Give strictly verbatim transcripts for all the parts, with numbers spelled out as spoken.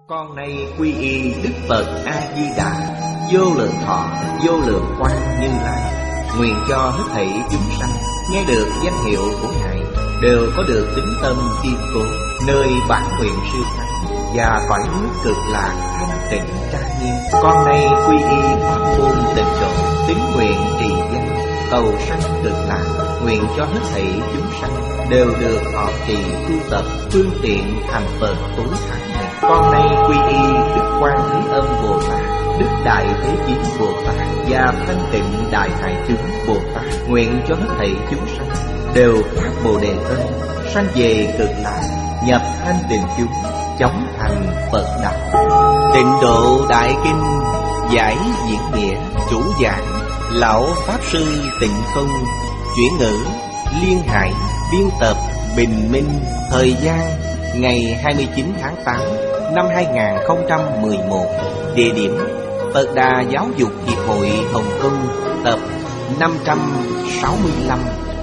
Con nay quy y Đức Phật A Di Đà, vô lượng thọ, vô lượng quang Như Lai. Nguyện cho hết thảy chúng sanh nghe được danh hiệu của Ngài đều có được tính tâm kiên cố, nơi bản nguyện siêu thắng và cõi nước cực lạc thanh tịnh trang nghiêm. Con nay quy y pháp môn tịnh độ, tín nguyện trì danh, cầu sanh cực lạc. Nguyện cho hết thảy chúng sanh đều được họ trì tu tập phương tiện thành Phật tối thắng này. Con nay quy y Đức Quan Thế Âm Bồ Tát, Đức Đại Thế Chí Bồ Tát và Thanh Tịnh Đại Hải Chúng Bồ Tát. Nguyện cho hết thảy chúng sanh đều phát Bồ Đề Tâm, sanh về cực lạc, nhập thanh tịnh chúng, chóng thành Phật đạo. Tịnh Độ Đại Kinh giải diễn nghĩa, chủ giảng lão pháp sư Tịnh Không, chuyển ngữ Liên Hải, biên tập Bình Minh. Thời gian ngày hai mươi chín tháng tám năm hai nghìn không trăm mười một. Địa điểm Phật Đà Giáo dục Hiệp hội Hồng Kông, tập năm trăm sáu mươi lăm.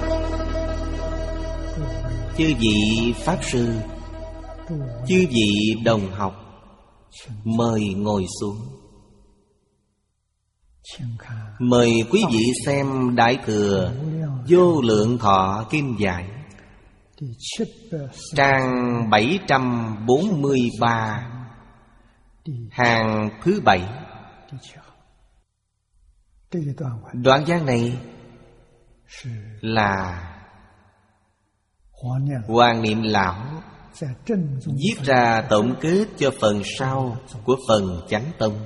Chư vị pháp sư, chư vị đồng học, mời ngồi xuống. Mời quý vị xem Đại Thừa Vô Lượng Thọ Kinh Giải, trang bảy trăm bốn mươi ba, hàng thứ bảy. Đoạn văn này là Hoàng Niệm Lão viết ra tổng kết cho phần sau của phần Chánh Tông.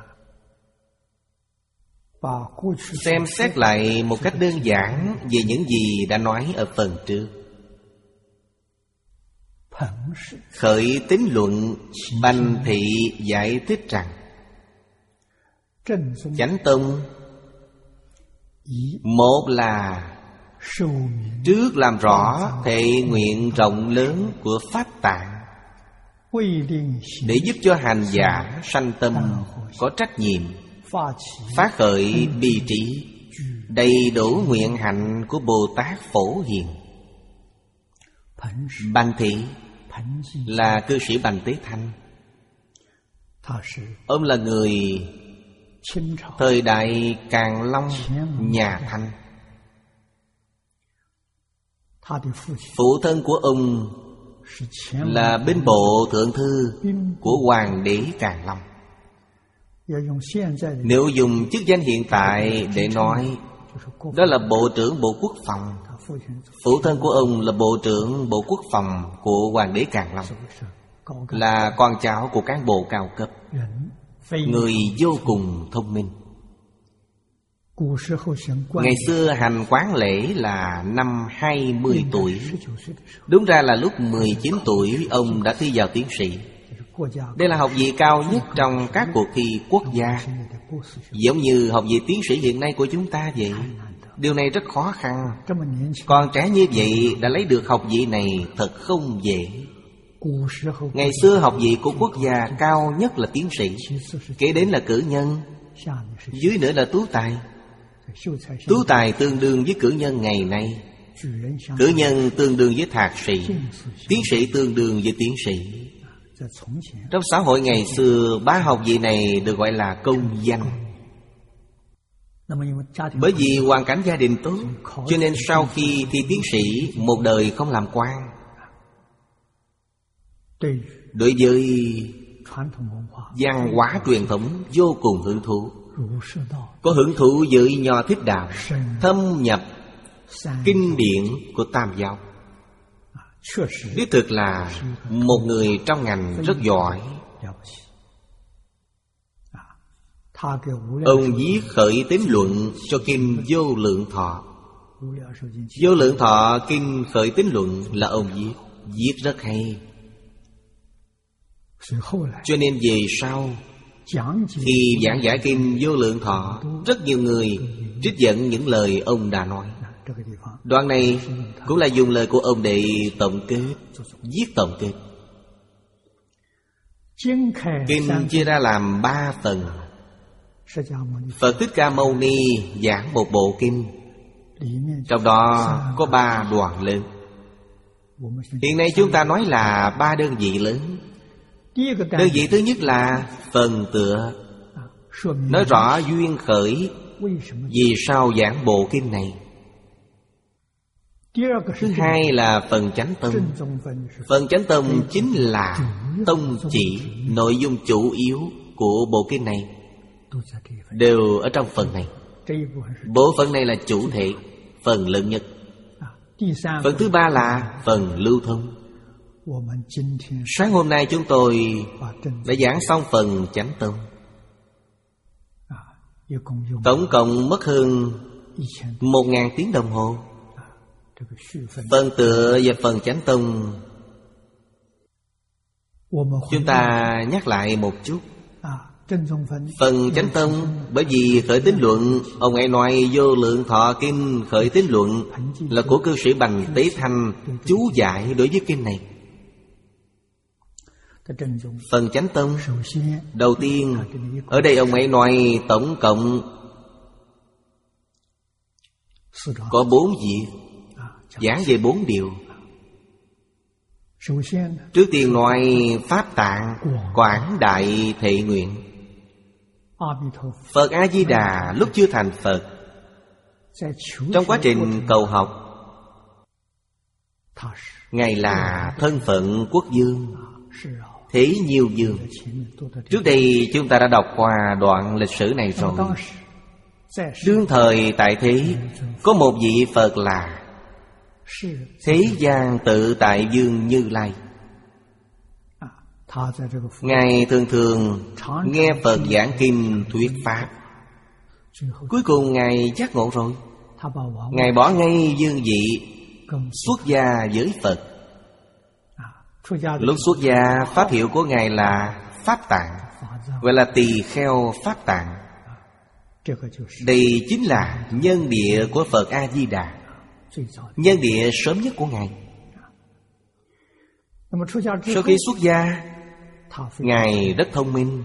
Xem xét lại một cách đơn giản về những gì đã nói ở phần trước. Khởi tín luận, Bành Thị giải thích rằng Chánh Tông một là trước làm rõ thệ nguyện rộng lớn của Pháp Tạng, để giúp cho hành giả sanh tâm có trách nhiệm, phát khởi bi trí, đầy đủ nguyện hạnh của Bồ Tát Phổ Hiền. Bành Thị là cư sĩ Bành Tế Thanh. Ông là người thời đại Càn Long nhà Thanh. Phụ thân của ông là binh bộ thượng thư của Hoàng đế Càn Long. Nếu dùng chức danh hiện tại để nói, đó là Bộ trưởng Bộ Quốc phòng. Phụ thân của ông là Bộ trưởng Bộ Quốc phòng của Hoàng đế Càn Long, là con cháu của cán bộ cao cấp, người vô cùng thông minh. Ngày xưa hành quán lễ là năm hai mươi tuổi. Đúng ra là lúc mười chín tuổi ông đã thi vào tiến sĩ. Đây là học vị cao nhất trong các cuộc thi quốc gia, giống như học vị tiến sĩ hiện nay của chúng ta vậy. Điều này rất khó khăn. Còn trẻ như vậy đã lấy được học vị này thật không dễ. Ngày xưa học vị của quốc gia cao nhất là tiến sĩ, kế đến là cử nhân, dưới nữa là tú tài. Tú tài tương đương với cử nhân ngày nay, cử nhân tương đương với thạc sĩ, tiến sĩ tương đương với tiến sĩ. Trong xã hội ngày xưa, ba học vị này được gọi là công danh. Bởi vì hoàn cảnh gia đình tốt, cho nên sau khi thi tiến sĩ, một đời không làm quan. Đối với văn hóa truyền thống vô cùng hứng thú, có hứng thú với Nho Thích Đạo, thâm nhập kinh điển của Tam Giáo. Đích thực là một người trong ngành rất giỏi. Ông viết khởi tín luận cho kinh Vô Lượng Thọ. Vô Lượng Thọ kinh khởi tín luận là ông viết, viết rất hay. Cho nên về sau, khi giảng giải kinh Vô Lượng Thọ, rất nhiều người trích dẫn những lời ông đã nói. Đoạn này cũng là dùng lời của ông để tổng kết, viết tổng kết. Kinh chia ra làm ba phần. Phật Thích Ca Mâu Ni giảng một bộ kinh, trong đó có ba đoạn lớn. Hiện nay chúng ta nói là ba đơn vị lớn. Đơn vị thứ nhất là phần tựa, nói rõ duyên khởi vì sao giảng bộ kinh này. Thứ hai là phần chánh tông. Phần chánh tông chính là tông chỉ, nội dung chủ yếu của bộ kinh này đều ở trong phần này. Bộ phận này là chủ thể, phần lớn nhất. Phần thứ ba là phần lưu thông. Sáng hôm nay chúng tôi đã giảng xong phần chánh tông. Tổng cộng mất hơn một ngàn tiếng đồng hồ. Phần tựa và phần chánh tông chúng ta nhắc lại một chút. Phần chánh tông bởi vì khởi tín luận, ông ấy nói vô lượng thọ kinh khởi tín luận là của cư sĩ Bành Tế Thanh chú giải đối với kinh này. Phần chánh tông đầu tiên, ở đây ông ấy nói tổng cộng có bốn việc, giảng về bốn điều. Trước tiên nói Pháp Tạng Quảng Đại Thệ Nguyện. Phật A-di-đà lúc chưa thành Phật, trong quá trình cầu học, Ngài là thân phận quốc vương, thế nhiều vương. Trước đây chúng ta đã đọc qua đoạn lịch sử này rồi. Đương thời tại thế, có một vị Phật là Thế gian Tự Tại Vương Như Lai. Ngài thường thường nghe Phật giảng kinh thuyết Pháp. Cuối cùng Ngài giác ngộ rồi, Ngài bỏ ngay vương vị, xuất gia với Phật. Lúc xuất gia, pháp hiệu của Ngài là Pháp Tạng, gọi là Tỳ Kheo Pháp Tạng. Đây chính là nhân địa của Phật A-di-đà, nhân địa sớm nhất của Ngài. Sau khi xuất gia, Ngài rất thông minh.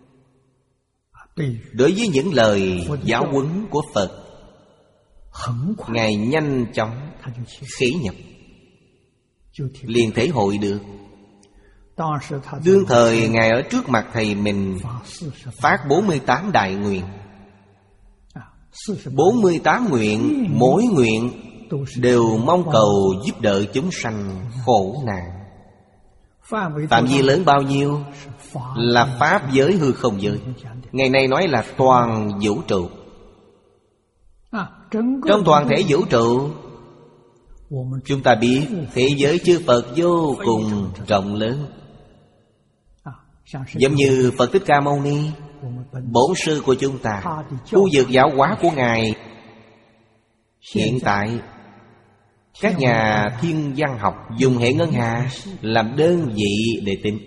Đối với những lời giáo huấn của Phật, Ngài nhanh chóng khế nhập, liền thể hội được. Đương thời Ngài ở trước mặt thầy mình phát bốn mươi tám đại nguyện. Bốn mươi tám nguyện, mỗi nguyện đều mong cầu giúp đỡ chúng sanh khổ nạn. Phạm vi lớn bao nhiêu? Là pháp giới hư không giới. Ngày nay nói là toàn vũ trụ. Trong toàn thể vũ trụ, chúng ta biết thế giới chư Phật vô cùng rộng lớn. Giống như Phật Thích Ca Mâu Ni, bổn sư của chúng ta, khu vực giáo hóa của Ngài hiện tại, các nhà thiên văn học dùng hệ ngân hà làm đơn vị để tính.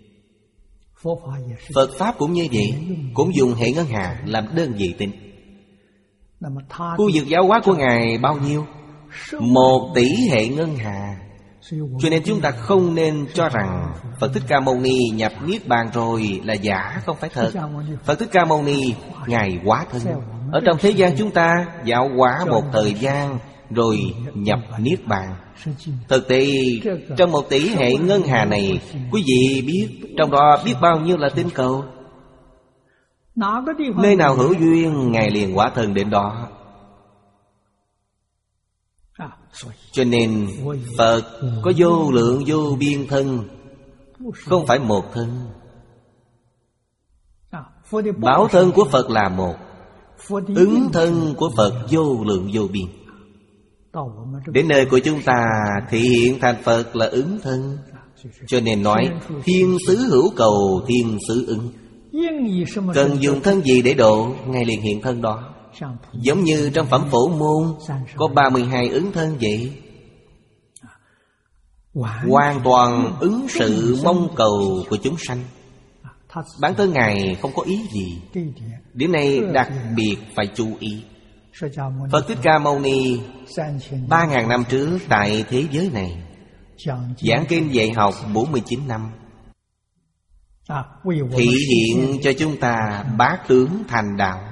Phật Pháp cũng như vậy, cũng dùng hệ ngân hà làm đơn vị tính. Khu vực giáo hóa của Ngài bao nhiêu? Một tỷ hệ ngân hà. Cho nên chúng ta không nên cho rằng Phật Thích Ca Mâu Ni nhập Niết Bàn rồi là giả, không phải thật. Phật Thích Ca Mâu Ni, Ngài hóa thân ở trong thế gian chúng ta, giáo hóa một thời gian rồi nhập Niết Bàn. Thực tế trong một tỷ hệ ngân hà này, quý vị biết trong đó biết bao nhiêu là tinh cầu. Nơi nào hữu duyên, Ngài liền hóa thân đến đó. Cho nên Phật có vô lượng vô biên thân, không phải một thân. Bảo thân của Phật là một, ứng thân của Phật vô lượng vô biên. Đến nơi của chúng ta thể hiện thành Phật là ứng thân. Cho nên nói thiên xứ hữu cầu, thiên xứ ứng. Cần dùng thân gì để độ, Ngài liền hiện thân đó. Giống như trong phẩm Phổ Môn có ba mươi hai ứng thân vậy. Hoàn toàn ứng sự mong cầu của chúng sanh. Bản thân Ngài không có ý gì. Điểm này đặc biệt phải chú ý. Phật Thích Ca Mâu Ni ba ngàn năm trước tại thế giới này giảng kinh dạy học bốn mươi chín năm, thị hiện cho chúng ta bát tướng thành đạo.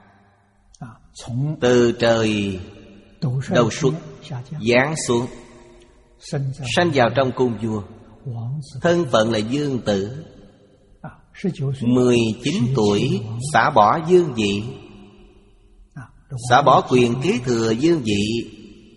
Từ trời đầu xuất, giáng xuống, sanh vào trong cung vua, thân phận là vương tử, Mười chín tuổi xả bỏ dương vị, xả bỏ quyền kế thừa dương vị,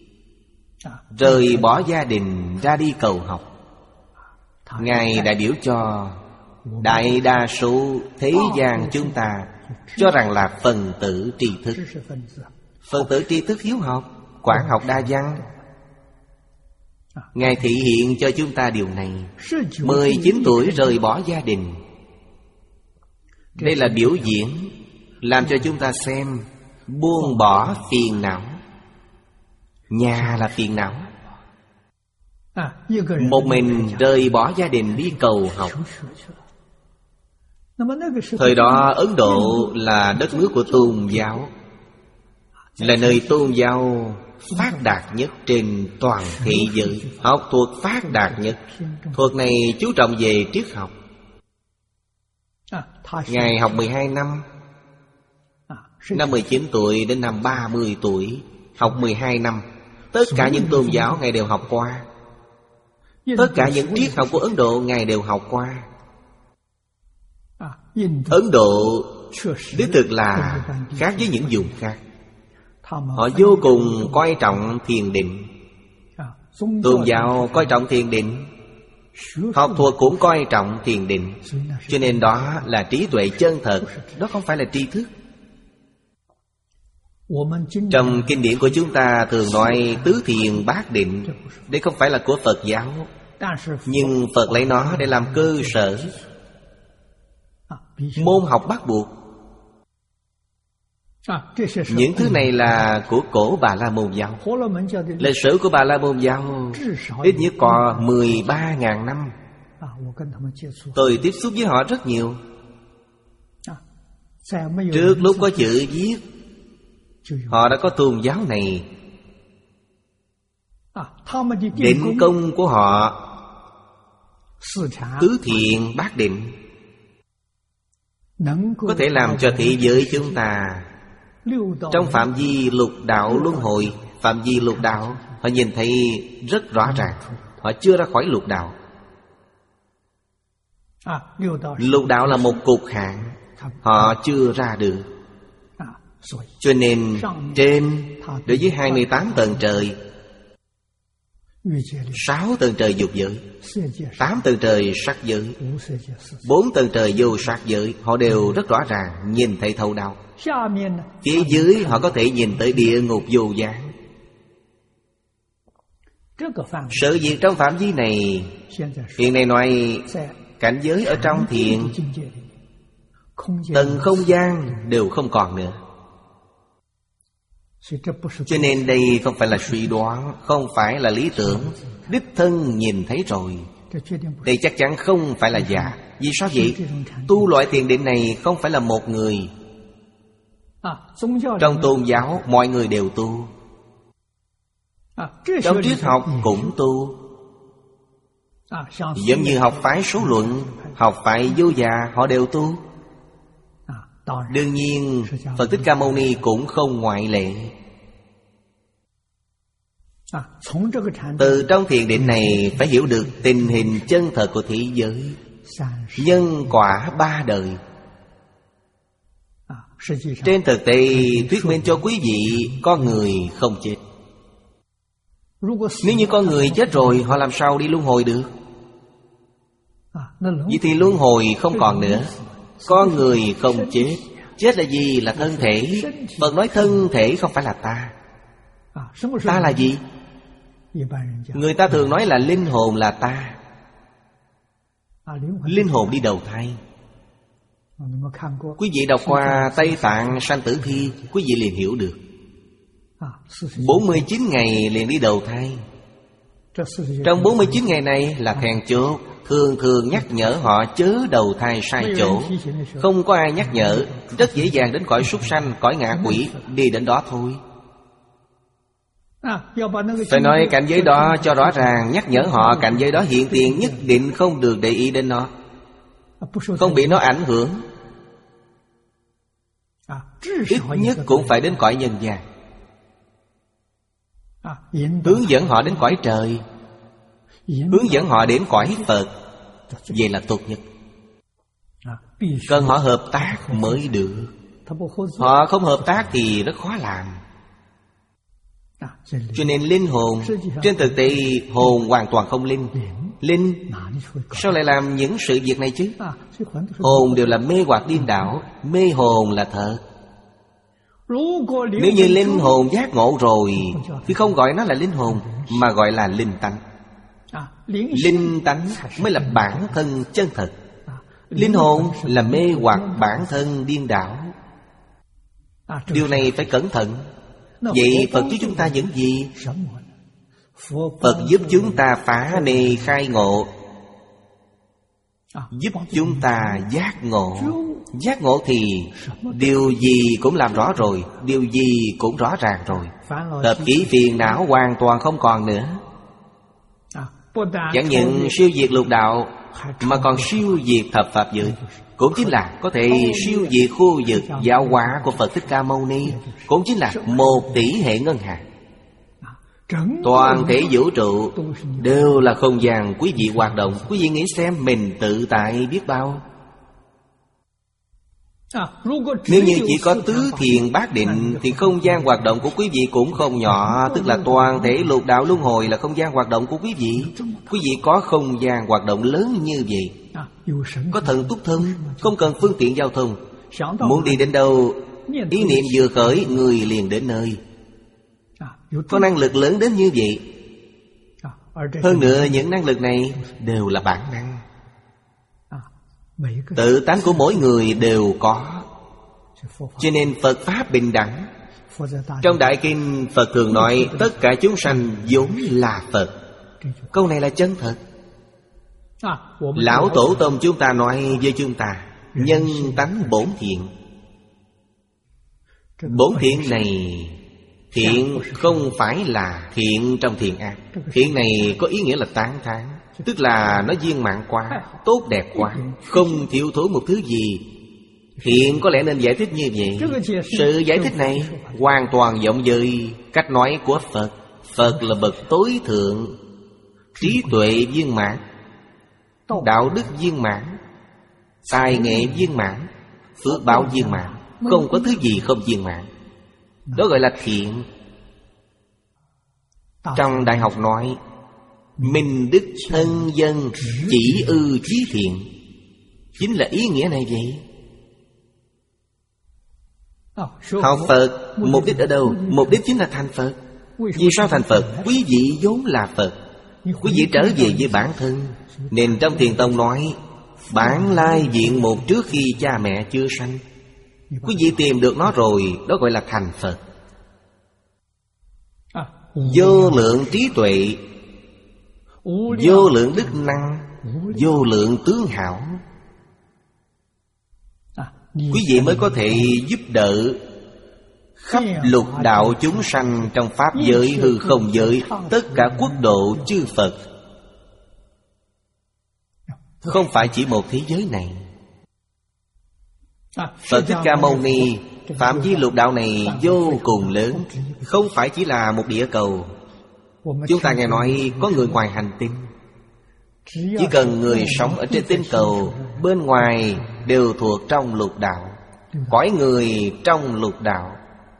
rời bỏ gia đình ra đi cầu học. Ngài đại biểu cho đại đa số thế gian chúng ta cho rằng là phần tử tri thức. Phần tử tri thức hiếu học, quản học đa văn. Ngài thị hiện cho chúng ta điều này. Mười chín tuổi rời bỏ gia đình. Đây là biểu diễn, làm cho chúng ta xem buông bỏ phiền não. Nhà là phiền não. Một mình rời bỏ gia đình đi cầu học. Thời đó Ấn Độ là đất nước của tôn giáo, là nơi tôn giáo phát đạt nhất trên toàn thế giới. Học thuật phát đạt nhất. Thuật này chú trọng về triết học. Ngài học mười hai năm. Năm mười chín tuổi đến năm ba mươi tuổi, học mười hai năm. Tất cả những tôn giáo Ngài đều học qua. Tất cả những triết học của Ấn Độ Ngài đều học qua. Ấn Độ đích thực là khác với những vùng khác. Họ vô cùng coi trọng thiền định. Tôn giáo coi trọng thiền định, học thuật cũng coi trọng thiền định. Cho nên đó là trí tuệ chân thật, đó không phải là tri thức. Trong kinh điển của chúng ta thường nói tứ thiền bát định. Đây không phải là của Phật giáo, nhưng Phật lấy nó để làm cơ sở. Môn học bắt buộc. Những thứ này là của cổ Bà La Môn giáo. Lịch sử của Bà La Môn giáo ít nhất có mười ba ngàn năm. Tôi tiếp xúc với họ rất nhiều. Trước lúc có chữ viết, họ đã có tôn giáo này. Định công của họ tứ thiện bát định, có thể làm cho thế giới chúng ta trong phạm vi lục đạo luân hồi, phạm vi lục đạo, họ nhìn thấy rất rõ ràng. Họ chưa ra khỏi lục đạo. Lục đạo là một cục hạn, họ chưa ra được. Cho nên trên đối với hai mươi tám tầng trời, sáu tầng trời dục giới, tám tầng trời sắc giới, bốn tầng trời vô sắc giới, họ đều rất rõ ràng nhìn thấy thấu đạo. Phía dưới họ có thể nhìn tới địa ngục vô gián. Sự việc trong phạm vi này, hiện nay nói cảnh giới ở trong thiền, tầng không gian đều không còn nữa. Cho nên đây không phải là suy đoán, không phải là lý tưởng, đích thân nhìn thấy rồi. Đây chắc chắn không phải là giả. Vì sao vậy? Tu loại thiền định này không phải là một người. Trong tôn giáo mọi người đều tu, trong triết học cũng tu. Giống như học phái số luận, học phái vô già, họ đều tu. Đương nhiên Phật Thích Ca Mâu Ni cũng không ngoại lệ. Từ trong thiền định này phải hiểu được tình hình chân thật của thế giới, nhân quả ba đời. Trên thực tế thuyết minh cho quý vị, con người không chết. Nếu như con người chết rồi, họ làm sao đi luân hồi được? Vậy thì luân hồi không còn nữa. Con người không chết. Chết là gì? Là thân thể. Phật nói thân thể không phải là ta. Ta là gì? Người ta thường nói là linh hồn là ta. Linh hồn đi đầu thai. Quý vị đọc qua Tây Tạng Sanh Tử Thi, quý vị liền hiểu được. Bốn mươi chín ngày liền đi đầu thai. Trong bốn mươi chín ngày này là then chốt, thường thường nhắc nhở họ chớ đầu thai sai chỗ. Không có ai nhắc nhở, rất dễ dàng đến cõi súc sanh, cõi ngạ quỷ, đi đến đó thôi. Phải nói cảnh giới đó cho rõ ràng, nhắc nhở họ cảnh giới đó hiện tiền, nhất định không được để ý đến nó, không bị nó ảnh hưởng. Ít nhất cũng phải đến cõi nhân gian, hướng dẫn họ đến cõi trời, hướng dẫn họ đến cõi Phật. Vậy là tốt nhất. Cần họ hợp tác mới được. Họ không hợp tác thì rất khó làm. Cho nên linh hồn, trên thực tế hồn hoàn toàn không linh. Linh sao lại làm những sự việc này chứ? Hồn đều là mê hoặc điên đảo. Mê hồn là thật. Nếu như linh hồn giác ngộ rồi thì không gọi nó là linh hồn, mà gọi là linh tánh. Linh tánh mới là bản thân chân thật. Linh hồn là mê hoặc bản thân điên đảo. Điều này phải cẩn thận. Vậy Phật giúp chúng ta những gì? Phật giúp chúng ta phá mê khai ngộ, giúp chúng ta giác ngộ. Giác ngộ thì điều gì cũng làm rõ rồi, điều gì cũng rõ ràng rồi. Tập khí phiền não hoàn toàn không còn nữa. Chẳng những siêu diệt lục đạo, mà còn siêu diệt thập pháp giới. Cũng chính là có thể siêu diệt khu vực giáo hóa của Phật Thích Ca Mâu Ni. Cũng chính là một tỷ hệ ngân hà. Toàn thể vũ trụ đều là không gian quý vị hoạt động. Quý vị nghĩ xem mình tự tại biết bao. Nếu như chỉ có tứ thiền bát định thì không gian hoạt động của quý vị cũng không nhỏ. Tức là toàn thể lục đạo luân hồi là không gian hoạt động của quý vị. Quý vị có không gian hoạt động lớn như vậy. Có thần túc thân, không cần phương tiện giao thông. Muốn đi đến đâu, ý niệm vừa khởi, người liền đến nơi. Có năng lực lớn đến như vậy. Hơn nữa những năng lực này đều là bản năng. Tự tánh của mỗi người đều có. Cho nên Phật Pháp bình đẳng. Trong Đại Kinh Phật thường nói tất cả chúng sanh vốn là Phật. Câu này là chân thật. Lão Tổ Tông chúng ta nói với chúng ta nhân tánh bổn thiện. Bổn thiện này, thiện không phải là thiện trong thiện ác. Thiện này có ý nghĩa là tán thán, tức là nó viên mãn quá, tốt đẹp quá, không thiếu thốn một thứ gì. Thiện có lẽ nên giải thích như vậy. Sự giải thích này hoàn toàn giống với cách nói của Phật. Phật là bậc tối thượng, trí tuệ viên mãn, đạo đức viên mãn, tài nghệ viên mãn, phước báo viên mãn. Không có thứ gì không viên mãn. Đó gọi là thiện. Trong Đại học nói minh đức thân dân chỉ ư chí thiện. Chính là ý nghĩa này vậy. Học Phật mục đích ở đâu? Mục đích chính là thành Phật. Vì sao thành Phật? Quý vị vốn là Phật. Quý vị trở về với bản thân. Nên trong Thiền Tông nói bản lai diện mục trước khi cha mẹ chưa sanh. Quý vị tìm được nó rồi, đó gọi là thành Phật. Vô lượng trí tuệ, vô lượng đức năng, vô lượng tướng hảo. Quý vị mới có thể giúp đỡ khắp lục đạo chúng sanh trong pháp giới hư không giới, tất cả quốc độ chư Phật. Không phải chỉ một thế giới này. Phật Thích Ca Mâu Ni phạm vi lục đạo này vô cùng lớn, không phải chỉ là một địa cầu. Chúng ta nghe nói có người ngoài hành tinh. Chỉ cần người sống ở trên tinh cầu, bên ngoài đều thuộc trong lục đạo, cõi người trong lục đạo.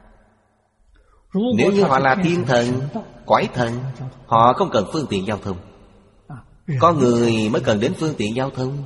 Nếu như họ là thiên thần, cõi thần, họ không cần phương tiện giao thông. Có người mới cần đến phương tiện giao thông.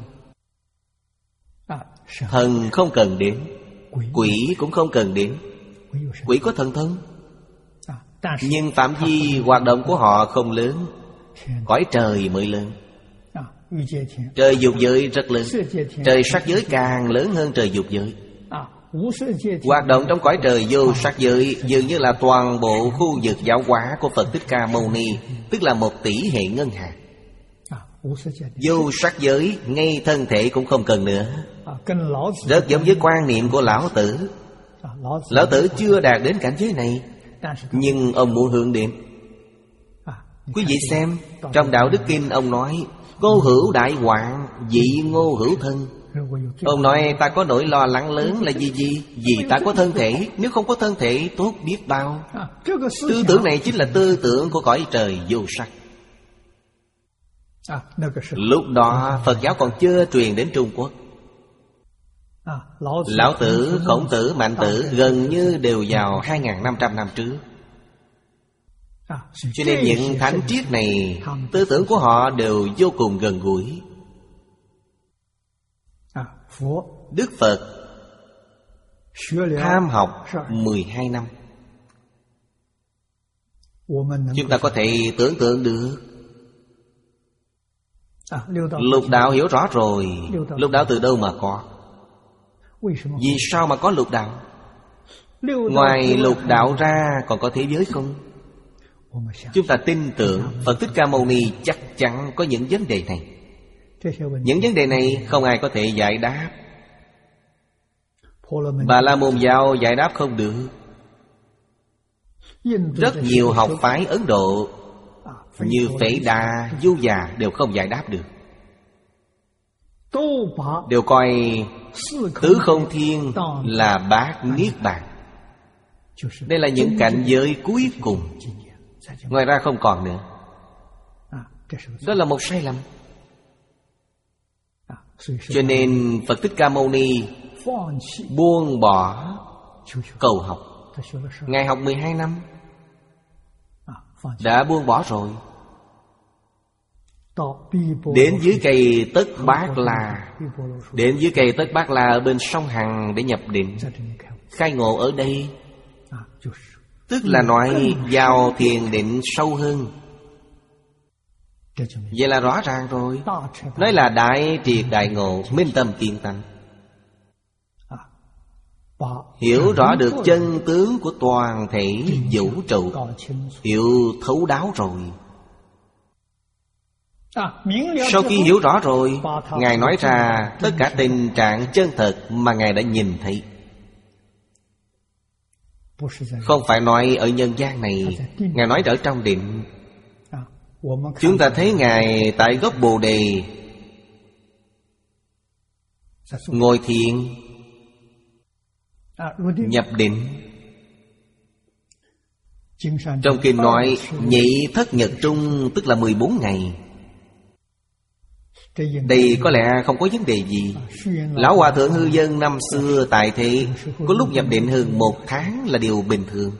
Thần không cần đến, quỷ cũng không cần đến. Quỷ có thần thông, nhưng phạm vi hoạt động của họ không lớn. Cõi trời mới lớn. Trời dục giới rất lớn. Trời sắc giới càng lớn hơn trời dục giới. Hoạt động trong cõi trời vô sắc giới dường như là toàn bộ khu vực giáo hóa của Phật Thích Ca Mâu Ni, tức là một tỷ hệ ngân hà. Vô sắc giới ngay thân thể cũng không cần nữa. Rất giống với quan niệm của Lão Tử. Lão Tử chưa đạt đến cảnh giới này, nhưng ông muốn hướng đến. Quý vị xem, trong Đạo Đức Kinh ông nói ngô hữu đại hoạn, dị ngô hữu thân. Ông nói ta có nỗi lo lắng lớn là gì gì? Vì ta có thân thể, nếu không có thân thể tốt biết bao. Tư tưởng này chính là tư tưởng của cõi trời vô sắc. Lúc đó Phật giáo còn chưa truyền đến Trung Quốc. Lão Tử, Khổng Tử, Mạnh Tử gần như đều vào hai nghìn năm trăm năm trước. Cho nên những thánh triết này, tư tưởng của họ đều vô cùng gần gũi. Đức Phật tham học mười hai năm. Chúng ta có thể tưởng tượng được. Lục đạo hiểu rõ rồi. Lục đạo từ đâu mà có? Vì sao mà có lục đạo? Ngoài lục đạo ra còn có thế giới không? Chúng ta tin tưởng Phật Thích Ca Mâu Ni chắc chắn có những vấn đề này. Những vấn đề này không ai có thể giải đáp. Bà La Môn Giáo giải đáp không được. Rất nhiều học phái Ấn Độ như Phệ Đà, Du Già đều không giải đáp được. Đều coi tứ không thiên là bát niết bàn. Đây là những cảnh giới cuối cùng. Ngoài ra không còn nữa. Đó là một sai lầm. Cho nên Phật Thích Ca Mâu Ni buông bỏ cầu học. Ngài học mười hai năm đã buông bỏ rồi. Đến dưới cây Tất Bát La, Đến dưới cây Tất Bát La ở bên sông Hằng để nhập định. Khai ngộ ở đây, tức là nói vào thiền định sâu hơn. Vậy là rõ ràng rồi. Nói là đại triệt đại ngộ, minh tâm kiến tánh. Hiểu rõ được chân tướng của toàn thể vũ trụ, hiểu thấu đáo rồi. Sau khi hiểu rõ rồi, Ngài nói ra tất cả tình trạng chân thật mà Ngài đã nhìn thấy. Không phải nói ở nhân gian này, Ngài nói ở trong định. Chúng ta thấy Ngài tại gốc Bồ Đề ngồi thiền nhập định. Trong kinh nói nhị thất nhật trung, tức là mười bốn ngày. Đây có lẽ không có vấn đề gì. Lão Hòa Thượng Hư Dân năm xưa tại thế có lúc nhập định hơn một tháng là điều bình thường.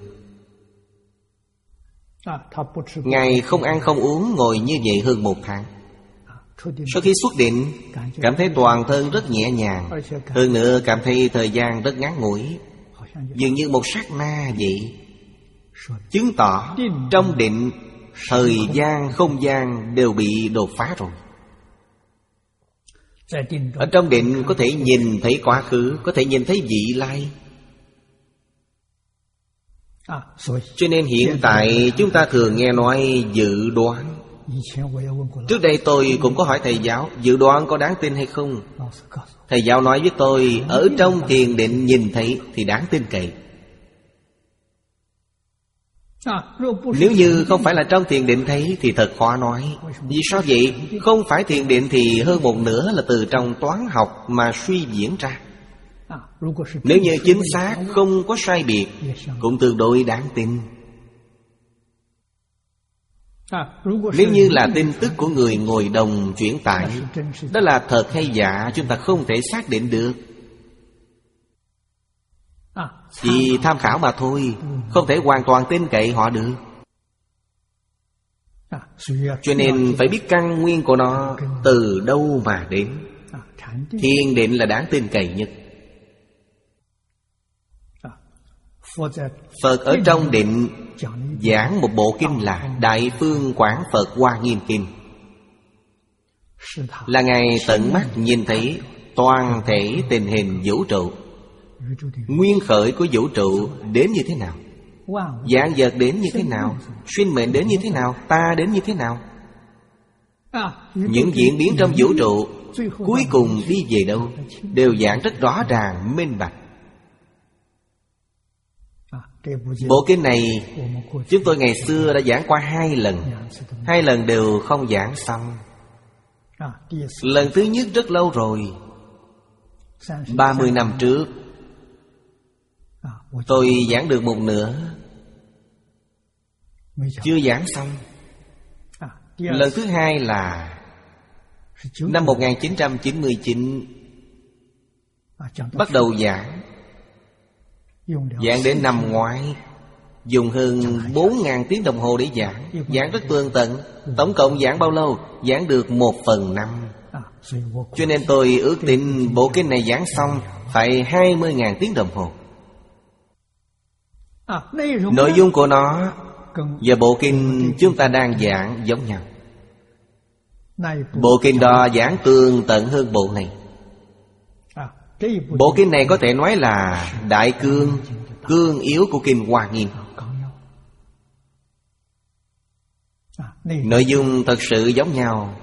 Ngài không ăn không uống, ngồi như vậy hơn một tháng. Sau khi xuất định, cảm thấy toàn thân rất nhẹ nhàng. Hơn nữa cảm thấy thời gian rất ngắn ngủi, dường như một sát na vậy. Chứng tỏ trong định, thời gian, không gian đều bị đột phá rồi. Ở trong định có thể nhìn thấy quá khứ, có thể nhìn thấy vị lai. Cho nên hiện tại chúng ta thường nghe nói dự đoán. Trước đây tôi cũng có hỏi thầy giáo, dự đoán có đáng tin hay không? Thầy giáo nói với tôi, ở trong thiền định nhìn thấy thì đáng tin cậy. Nếu như không phải là trong thiền định thấy thì thật khó nói. Vì sao vậy? Không phải thiền định thì hơn một nửa là từ trong toán học mà suy diễn ra. Nếu như chính xác, không có sai biệt, cũng tương đối đáng tin. Nếu như là tin tức của người ngồi đồng chuyển tải, đó là thật hay giả chúng ta không thể xác định được. Chỉ tham khảo mà thôi, không thể hoàn toàn tin cậy họ được. Cho nên phải biết căn nguyên của nó từ đâu mà đến. Thiền định là đáng tin cậy nhất. Phật ở trong định giảng một bộ kinh là Đại Phương Quảng Phật Hoa Nghiêm Kinh. Là Ngài tận mắt nhìn thấy toàn thể tình hình vũ trụ, nguyên khởi của vũ trụ đến như thế nào, vạn vật đến như thế nào, sinh mệnh đến như thế nào, ta đến như thế nào. Những diễn biến trong vũ trụ cuối cùng đi về đâu đều giảng rất rõ ràng, minh bạch. Bộ kinh này chúng tôi ngày xưa đã giảng qua hai lần. Hai lần đều không giảng xong. Lần thứ nhất rất lâu rồi, ba mươi năm trước. Tôi giảng được một nửa, chưa giảng xong. Lần thứ hai là năm một nghìn chín trăm chín mươi chín, bắt đầu giảng. Giảng đến năm ngoái, dùng hơn bốn ngàn tiếng đồng hồ để giảng. Giảng rất tường tận. Tổng cộng giảng bao lâu? Giảng được một phần năm. Cho nên tôi ước tính bộ kinh này giảng xong phải hai mươi ngàn tiếng đồng hồ. Nội dung của nó và bộ kinh chúng ta đang giảng giống nhau. Bộ kinh đó giảng tường tận hơn bộ này. Bộ kinh này có thể nói là đại cương, cương yếu của kinh Hoa Nghiêm. Nội dung thật sự giống nhau,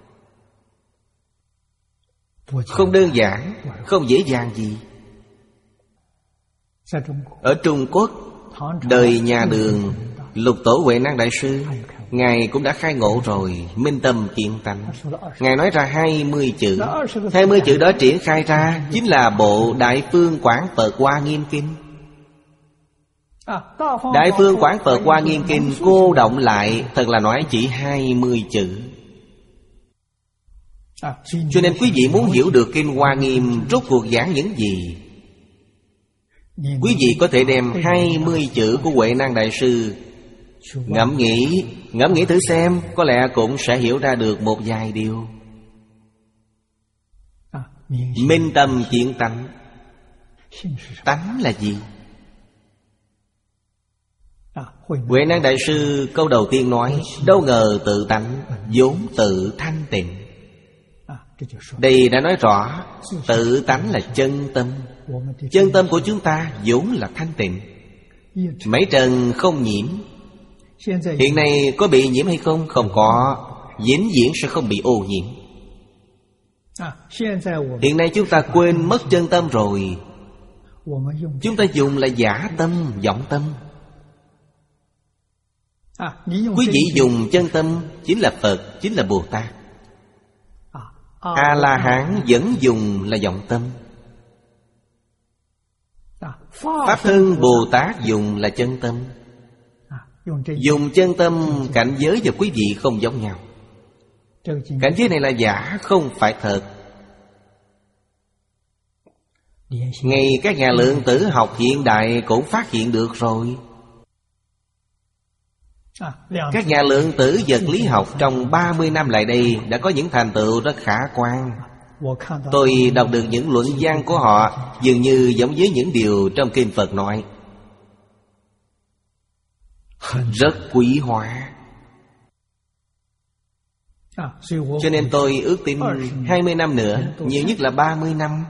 không đơn giản, không dễ dàng gì. Ở Trung Quốc, đời nhà Đường, Lục Tổ Huệ Năng Đại Sư, Ngài cũng đã khai ngộ rồi, minh tâm kiến tánh. Ngài nói ra hai mươi chữ. Hai mươi chữ đó triển khai ra chính là bộ Đại Phương Quảng Phật Hoa Nghiêm Kinh. Đại Phương Quảng Phật Hoa Nghiêm Kinh cô động lại, thật là nói chỉ hai mươi chữ. Cho nên quý vị muốn hiểu được kinh Hoa Nghiêm rốt cuộc giảng những gì, quý vị có thể đem hai mươi chữ của Huệ Năng Đại Sư ngẫm nghĩ, ngẫm nghĩ thử xem, có lẽ cũng sẽ hiểu ra được một vài điều. Minh tâm kiến tánh. Tánh là gì? Huệ Năng Đại Sư câu đầu tiên nói: đâu ngờ tự tánh, vốn tự thanh tịnh. Đây đã nói rõ tự tánh là chân tâm. Chân tâm của chúng ta vốn là thanh tịnh, mấy trần không nhiễm. Hiện nay có bị nhiễm hay không? Không có. Vĩnh viễn sẽ không bị ô nhiễm. Hiện nay chúng ta quên mất chân tâm rồi. Chúng ta dùng là giả tâm, vọng tâm. Quý vị dùng chân tâm chính là Phật, chính là Bồ Tát. A-la-hán vẫn dùng là vọng tâm. Pháp Thân Bồ Tát dùng là chân tâm. Dùng chân tâm cảnh giới và quý vị không giống nhau. Cảnh giới này là giả, không phải thật. Ngay các nhà lượng tử học hiện đại cũng phát hiện được rồi. Các nhà lượng tử vật lý học trong ba mươi năm lại đây đã có những thành tựu rất khả quan. Tôi đọc được những luận văn của họ, dường như giống với những điều trong kinh Phật nói, rất quý hóa. Cho nên tôi ước tính hai mươi năm nữa, nhiều nhất là ba mươi năm,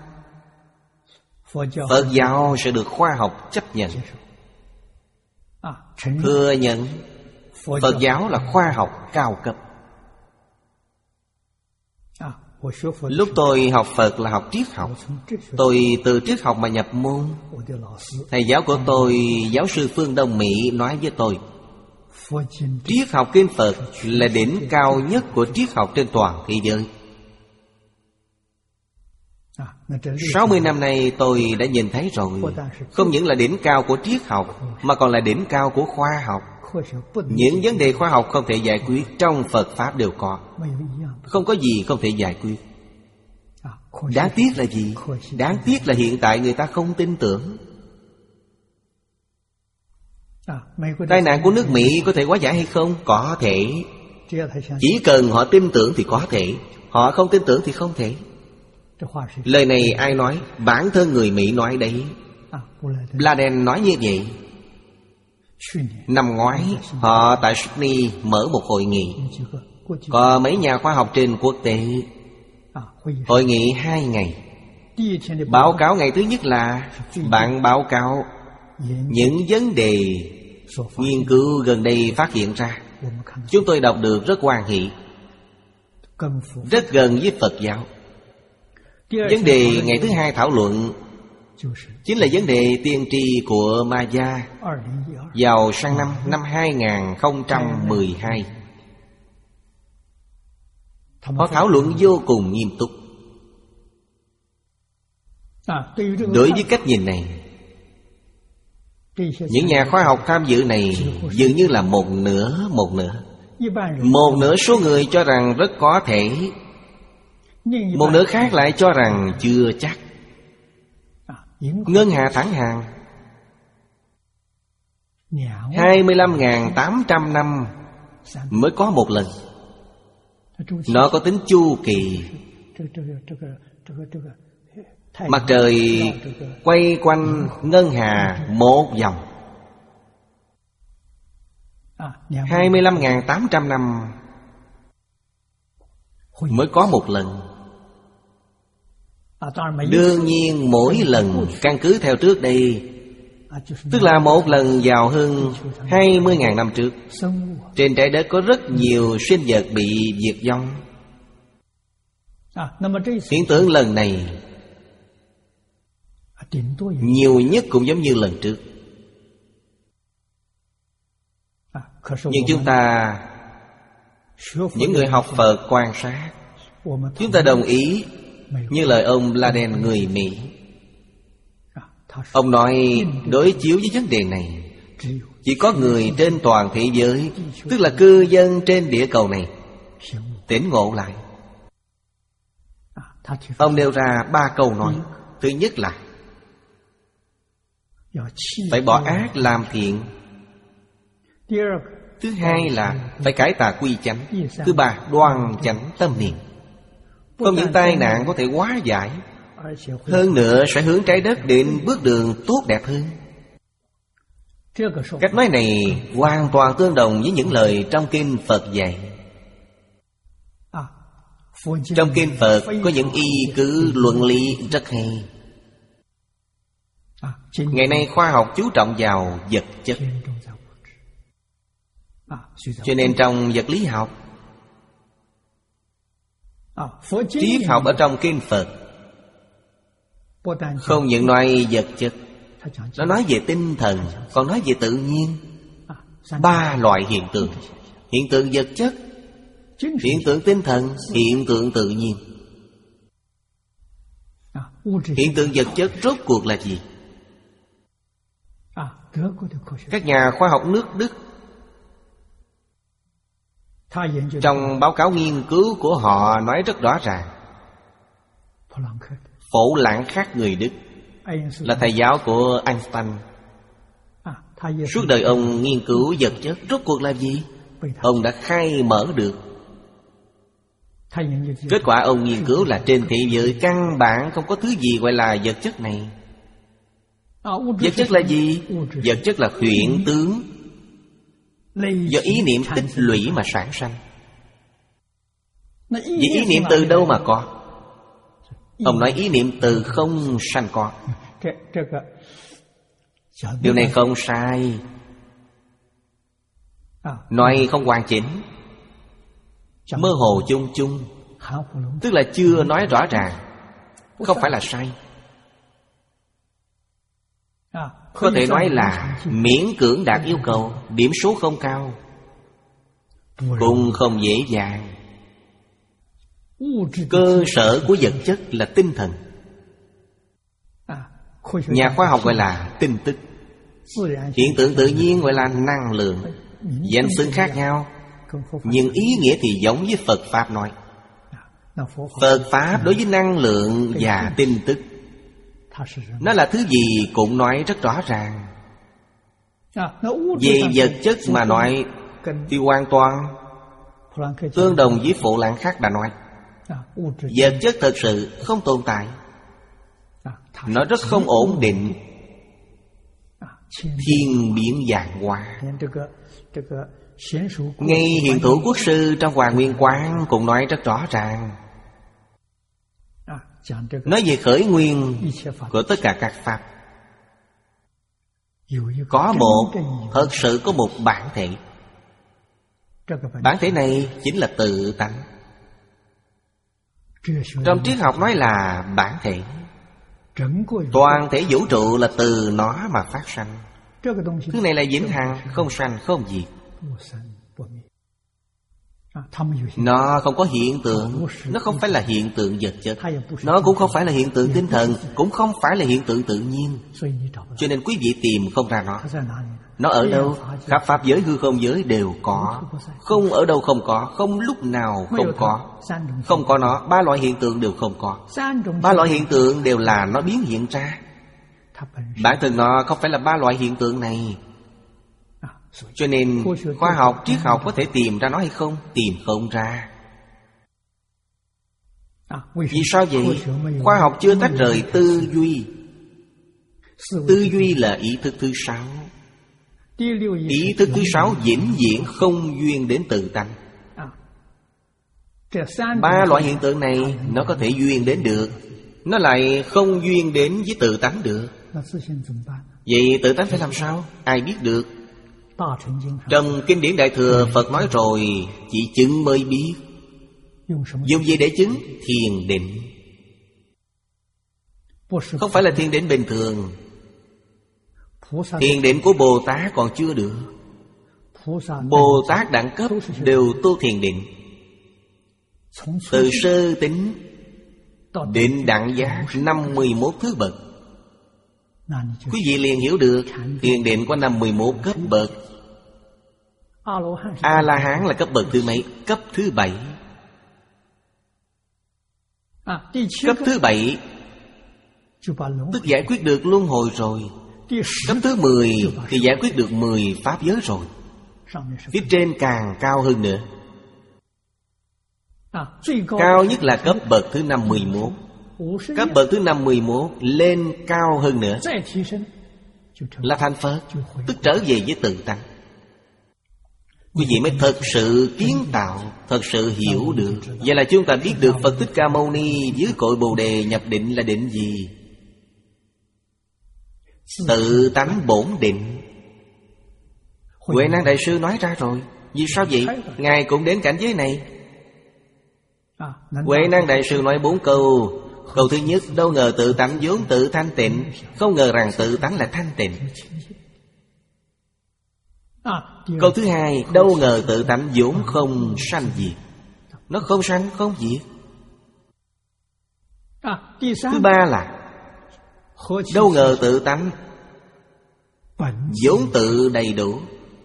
Phật giáo sẽ được khoa học chấp nhận, thừa nhận Phật giáo là khoa học cao cấp. Lúc tôi học Phật là học triết học. Tôi từ triết học mà nhập môn. Thầy giáo của tôi, giáo sư Phương Đông Mỹ, nói với tôi, triết học kinh Phật là đỉnh cao nhất của triết học trên toàn thế giới. Sáu mươi năm nay tôi đã nhìn thấy rồi. Không những là đỉnh cao của triết học, mà còn là đỉnh cao của khoa học. Những vấn đề khoa học không thể giải quyết, trong Phật Pháp đều có. Không có gì không thể giải quyết. Đáng tiếc là gì? Đáng tiếc là hiện tại người ta không tin tưởng. Tai nạn của nước Mỹ có thể hóa giải hay không? Có thể. Chỉ cần họ tin tưởng thì có thể. Họ không tin tưởng thì không thể. Lời này ai nói? Bản thân người Mỹ nói đấy. Bladen nói như vậy. Năm ngoái họ tại Sydney mở một hội nghị, có mấy nhà khoa học trên quốc tế. Hội nghị hai ngày. Báo cáo ngày thứ nhất là bạn báo cáo những vấn đề nghiên cứu gần đây phát hiện ra. Chúng tôi đọc được rất hoan hỷ, rất gần với Phật giáo. Vấn đề ngày thứ hai thảo luận chính là vấn đề tiên tri của Maya vào sang năm năm hai không một hai. Họ thảo luận vô cùng nghiêm túc. Đối với cách nhìn này, những nhà khoa học tham dự này dường như là một nửa một nửa. Một nửa số người cho rằng rất có thể, một nửa khác lại cho rằng chưa chắc. Ngân hà thẳng hàng hai mươi lăm nghìn tám trăm năm mới có một lần. Nó có tính chu kỳ. Mặt trời quay quanh ngân hà một vòng hai mươi lăm nghìn tám trăm năm mới có một lần. Đương nhiên mỗi lần căn cứ theo trước đây, tức là một lần vào hơn hai mươi nghìn năm trước. Trên trái đất có rất nhiều sinh vật bị diệt vong. Hiện tượng lần này nhiều nhất cũng giống như lần trước. Nhưng chúng ta, những người học Phật quan sát, chúng ta đồng ý như lời ông Laden người Mỹ. Ông nói đối chiếu với vấn đề này, chỉ có người trên toàn thế giới, tức là cư dân trên địa cầu này, tỉnh ngộ lại. Ông nêu ra ba câu nói. Thứ nhất là phải bỏ ác làm thiện. Thứ hai là phải cải tà quy chánh. Thứ ba, đoan chánh tâm niệm. Không những tai nạn có thể hóa giải, hơn nữa sẽ hướng trái đất đến bước đường tốt đẹp hơn. Cách nói này hoàn toàn tương đồng với những lời trong kinh Phật dạy. Trong kinh Phật có những y cứ luận lý rất hay. Ngày nay khoa học chú trọng vào vật chất, cho nên trong vật lý học, triết học ở trong kinh Phật không những nói vật chất, nó nói về tinh thần, còn nói về tự nhiên. Ba loại hiện tượng: hiện tượng vật chất, hiện tượng tinh thần, hiện tượng tự nhiên. Hiện tượng vật chất rốt cuộc là gì? Các nhà khoa học nước Đức trong báo cáo nghiên cứu của họ nói rất rõ ràng. Phổ Lãng Khắc người Đức là thầy giáo của Einstein. Suốt đời ông nghiên cứu vật chất rốt cuộc là gì, ông đã khai mở được. Kết quả ông nghiên cứu là trên thế giới căn bản không có thứ gì gọi là vật chất này. Vật chất là gì? Vật chất là hiện tướng do ý niệm tích lũy mà sản sanh. Vì ý niệm từ đâu mà có? Ông nói ý niệm từ không sanh có. Điều này không sai, nói không hoàn chỉnh, mơ hồ chung chung, tức là chưa nói rõ ràng. Không phải là sai, có thể nói là miễn cưỡng đạt yêu cầu, điểm số không cao, cũng không dễ dàng. Cơ sở của vật chất là tinh thần. Nhà khoa học gọi là tin tức. Hiện tượng tự nhiên gọi là năng lượng. Danh xưng khác nhau, nhưng ý nghĩa thì giống với Phật Pháp nói. Phật Pháp đối với năng lượng và tin tức, nó là thứ gì cũng nói rất rõ ràng. Về vật chất mà nói thì hoàn toàn tương đồng với Phổ Lãng Khắc đã nói. Vật chất thật sự không tồn tại, nó rất không ổn định, thiên biến vạn hóa. Ngay Hiền Thủ Quốc Sư trong Hòa Nguyên Quán cũng nói rất rõ ràng, nói về khởi nguyên của tất cả các pháp. Có một, thật sự có một bản thể. Bản thể này chính là tự tánh. Trong triết học nói là bản thể. Toàn thể vũ trụ là từ nó mà phát sanh. Thứ này là vĩnh hằng, không sanh không diệt. Nó không có hiện tượng. Nó không phải là hiện tượng vật chất, nó cũng không phải là hiện tượng tinh thần, cũng không phải là hiện tượng tự nhiên. Cho nên quý vị tìm không ra nó. Nó ở đâu? Khắp pháp giới hư không giới đều có, không ở đâu không có, không lúc nào không có. Không có nó, ba loại hiện tượng đều không có. Ba loại hiện tượng đều là nó biến hiện ra. Bản thân nó không phải là ba loại hiện tượng này. Cho nên khoa học, triết học có thể tìm ra nó hay không? Tìm không ra. Vì sao vậy? Khoa học chưa tách rời tư duy. Tư duy là ý thức thứ sáu. Ý thức thứ sáu vĩnh viễn không duyên đến tự tánh. Ba loại hiện tượng này nó có thể duyên đến được, nó lại không duyên đến với tự tánh được. Vậy tự tánh phải làm sao? Ai biết được? Trong Kinh điển Đại Thừa Phật nói rồi, chỉ chứng mới biết. Dùng gì để chứng? Thiền định. Không phải là thiền định bình thường. Thiền định của Bồ Tát còn chưa được. Bồ Tát đẳng cấp đều tu thiền định. Từ sơ tính đến đẳng giác năm mươi mốt thứ bậc. Quý vị liền hiểu được thiền định có năm mươi mốt cấp bậc. A-la-hán là cấp bậc thứ mấy? Cấp thứ bảy. Cấp thứ bảy tức giải quyết được luân hồi rồi. Cấp thứ mười thì giải quyết được mười pháp giới rồi. Phía trên càng cao hơn nữa. Cao nhất là cấp bậc thứ năm mươi mốt. Cấp bậc thứ năm mươi mốt lên cao hơn nữa là thành Phật, tức trở về với tự tánh. Quý vị mới thật sự kiến tạo, thật sự hiểu được. Vậy là chúng ta biết được Phật Thích Ca Mâu Ni dưới cội Bồ Đề nhập định là định gì? Tự tánh bổn định. Huệ Năng Đại Sư nói ra rồi. Vì sao vậy? Ngài cũng đến cảnh giới này. Huệ Năng Đại Sư nói bốn câu. Câu thứ nhất, đâu ngờ tự tánh vốn tự thanh tịnh, không ngờ rằng tự tánh là thanh tịnh. Câu thứ hai, đâu ngờ tự tánh vốn không sanh diệt. Nó không sanh không diệt. Thứ ba là đâu ngờ tự tánh vốn tự đầy đủ.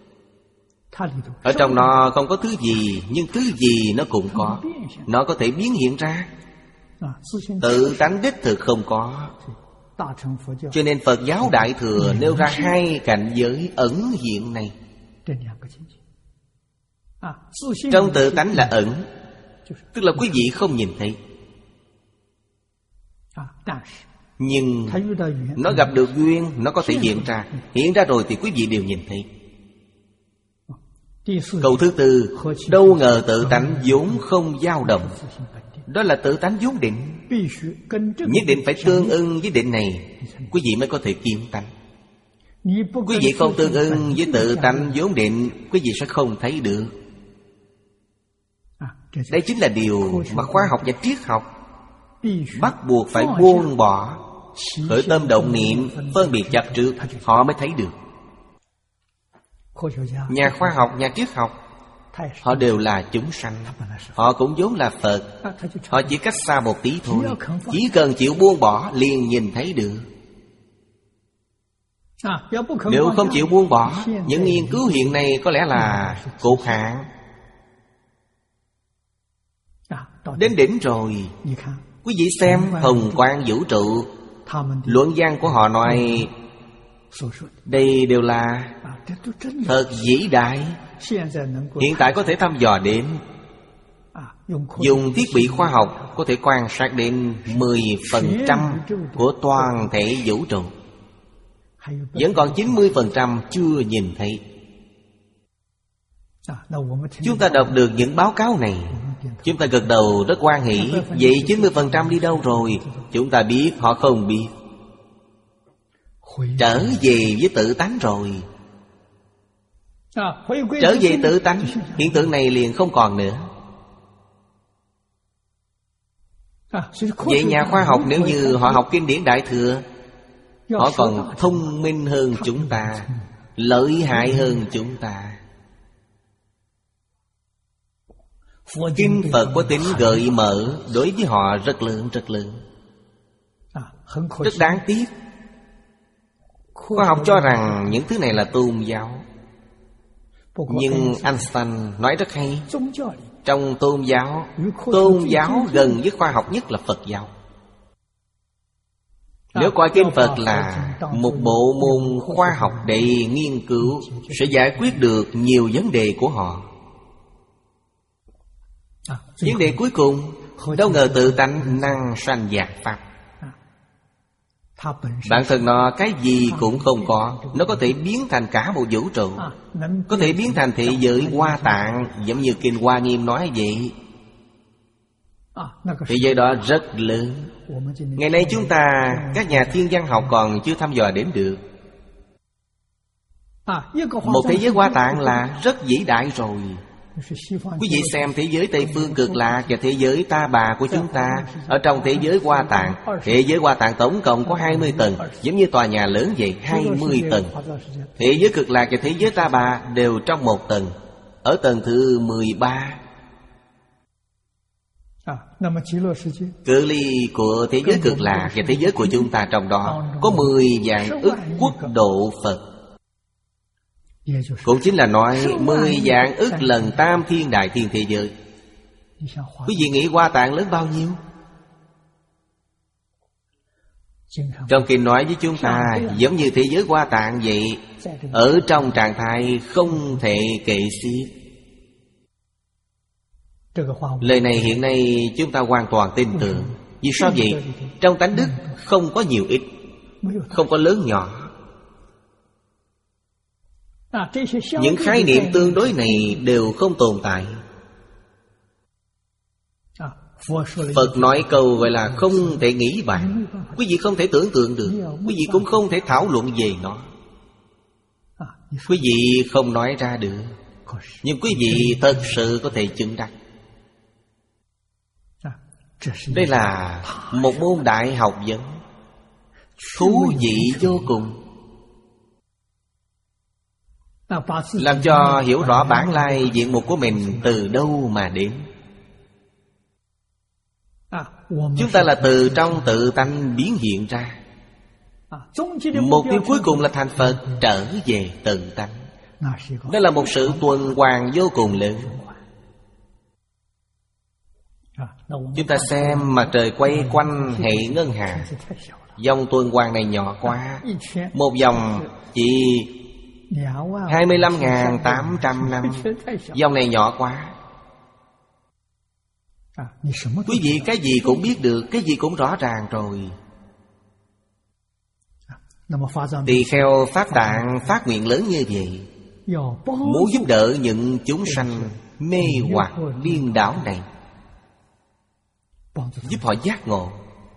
Ở trong nó không có thứ gì, nhưng thứ gì nó cũng có. Nó có thể biến hiện ra. Tự tánh đích thực không có. Cho nên Phật giáo Đại Thừa nêu ra hai cảnh giới ẩn hiện này. Trong tự tánh là ẩn, tức là quý vị không nhìn thấy. Nhưng nó gặp được duyên, nó có thể hiện ra. Hiện ra rồi thì quý vị đều nhìn thấy. Câu thứ tư, đâu ngờ tự tánh vốn không dao động. Đó là tự tánh vốn định. Nhất định phải tương ưng với định này, quý vị mới có thể kiến tánh. Quý vị không tương ưng với tự tánh vốn định, quý vị sẽ không thấy được. Đây chính là điều mà khoa học và triết học bắt buộc phải buông bỏ. Khởi tâm động niệm, phân biệt chấp trước, họ mới thấy được. Nhà khoa học, nhà triết học, họ đều là chúng sanh. Họ cũng vốn là Phật. Họ chỉ cách xa một tí thôi. Chỉ cần chịu buông bỏ liền nhìn thấy được. Nếu không chịu buông bỏ, những nghiên cứu hiện nay có lẽ là cột hạn. Đến đỉnh rồi. Quý vị xem hồng quang vũ trụ, luận văn của họ nói đây đều là thật vĩ đại. Hiện tại có thể thăm dò đến, dùng thiết bị khoa học có thể quan sát đến mười phần trăm của toàn thể vũ trụ. Vẫn còn chín mươi phần trăm chưa nhìn thấy. Chúng ta đọc được những báo cáo này, chúng ta gật đầu rất hoan hỷ. Vậy chín mươi phần trăm đi đâu rồi? Chúng ta biết họ không biết. Trở về với tự tánh rồi. Trở về tự tánh, hiện tượng này liền không còn nữa. Vậy nhà khoa học nếu như họ học kinh điển Đại Thừa, họ còn thông minh hơn chúng ta, lợi hại hơn chúng ta. Kinh Phật có tính gợi mở, đối với họ rất lớn rất lớn. Rất đáng tiếc, khoa học cho rằng những thứ này là tôn giáo. Nhưng Einstein nói rất hay, trong tôn giáo, tôn giáo gần với khoa học nhất là Phật giáo. Nếu coi kinh Phật là một bộ môn khoa học để nghiên cứu, sẽ giải quyết được nhiều vấn đề của họ. Vấn đề cuối cùng, đâu ngờ tự tánh năng sanh giác pháp. Bản thân nó cái gì cũng không có, nó có thể biến thành cả một vũ trụ, có thể biến thành thế giới Hoa Tạng, giống như kinh Hoa Nghiêm nói vậy. Thế giới đó rất lớn. Ngày nay chúng ta, các nhà thiên văn học còn chưa thăm dò đến được. Một thế giới Hoa Tạng là rất vĩ đại rồi. Quý vị xem thế giới Tây Phương Cực Lạc và thế giới Ta Bà của chúng ta. Ở trong thế giới Hoa Tạng, thế giới Hoa Tạng tổng cộng có hai mươi tầng, giống như tòa nhà lớn vậy, hai mươi tầng. Thế giới Cực Lạc và thế giới Ta Bà đều trong một tầng, ở tầng thứ mười ba. Cự ly của thế giới Cực Lạc và thế giới của chúng ta trong đó có mười vạn ức quốc độ Phật. Cũng chính là nói mười vạn ức lần tam thiên đại thiên thế giới. Quý vị nghĩ Hoa Tạng lớn bao nhiêu? Trong kinh nói với chúng ta, giống như thế giới Hoa Tạng vậy, ở trong trạng thái không thể kể xiết. Lời này hiện nay chúng ta hoàn toàn tin tưởng. Vì sao vậy? Trong tánh đức không có nhiều ít, không có lớn nhỏ. Những khái niệm tương đối này đều không tồn tại. Phật nói câu gọi là không thể nghĩ bàn. Quý vị không thể tưởng tượng được, quý vị cũng không thể thảo luận về nó. Quý vị không nói ra được, nhưng quý vị thật sự có thể chứng đắc. Đây là một môn đại học vấn thú vị vô cùng, làm cho hiểu rõ bản lai diện mục của mình từ đâu mà đến. Chúng ta là từ trong tự tánh biến hiện ra. Mục tiêu cuối cùng là thành Phật, trở về tự tánh. Đây là một sự tuần hoàn vô cùng lớn. Chúng ta xem mặt trời quay quanh hệ ngân hà, vòng tuần hoàn này nhỏ quá. Một vòng chỉ hai mươi lăm nghìn tám trăm năm. Vòng này nhỏ quá. Quý vị cái gì cũng biết được, cái gì cũng rõ ràng rồi. Tỳ kheo Pháp Tạng phát nguyện lớn như vậy, muốn giúp đỡ những chúng sanh mê hoặc điên đảo này, giúp họ giác ngộ.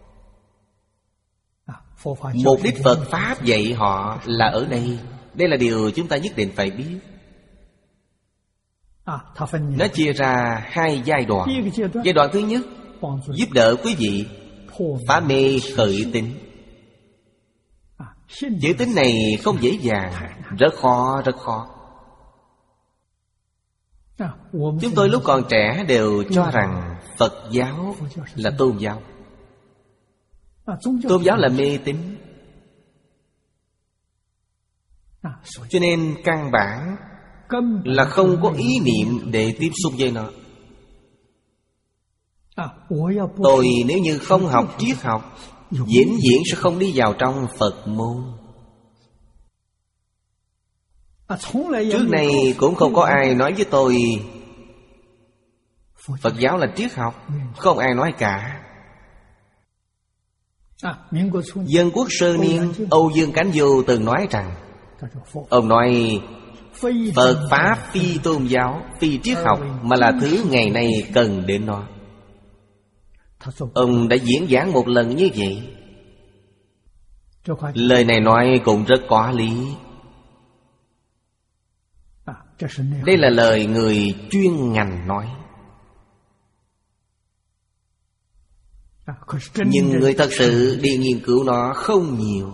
Mục đích Phật Pháp dạy họ là ở đây. Đây là điều chúng ta nhất định phải biết. Nó chia ra hai giai đoạn. Giai đoạn thứ nhất, giúp đỡ quý vị phá mê khởi tín. Chữ tín này không dễ dàng, rất khó, rất khó. Chúng tôi lúc còn trẻ đều cho rằng Phật giáo là tôn giáo. Tôn giáo là mê tín. Cho nên căn bản là không có ý niệm để tiếp xúc với nó. Tôi nếu như không học triết học, vĩnh viễn sẽ không đi vào trong Phật môn. Trước này cũng không có ai nói với tôi Phật giáo là triết học. Không ai nói cả. Dân quốc sơ niên Âu Dương Cánh Vô từng nói rằng, ông nói Phật Pháp phi tôn giáo, phi triết học, mà là thứ ngày nay cần đến nó. Ông đã diễn giảng một lần như vậy. Lời này nói cũng rất có lý. Đây là lời người chuyên ngành nói. Nhưng người thật sự đi nghiên cứu nó không nhiều.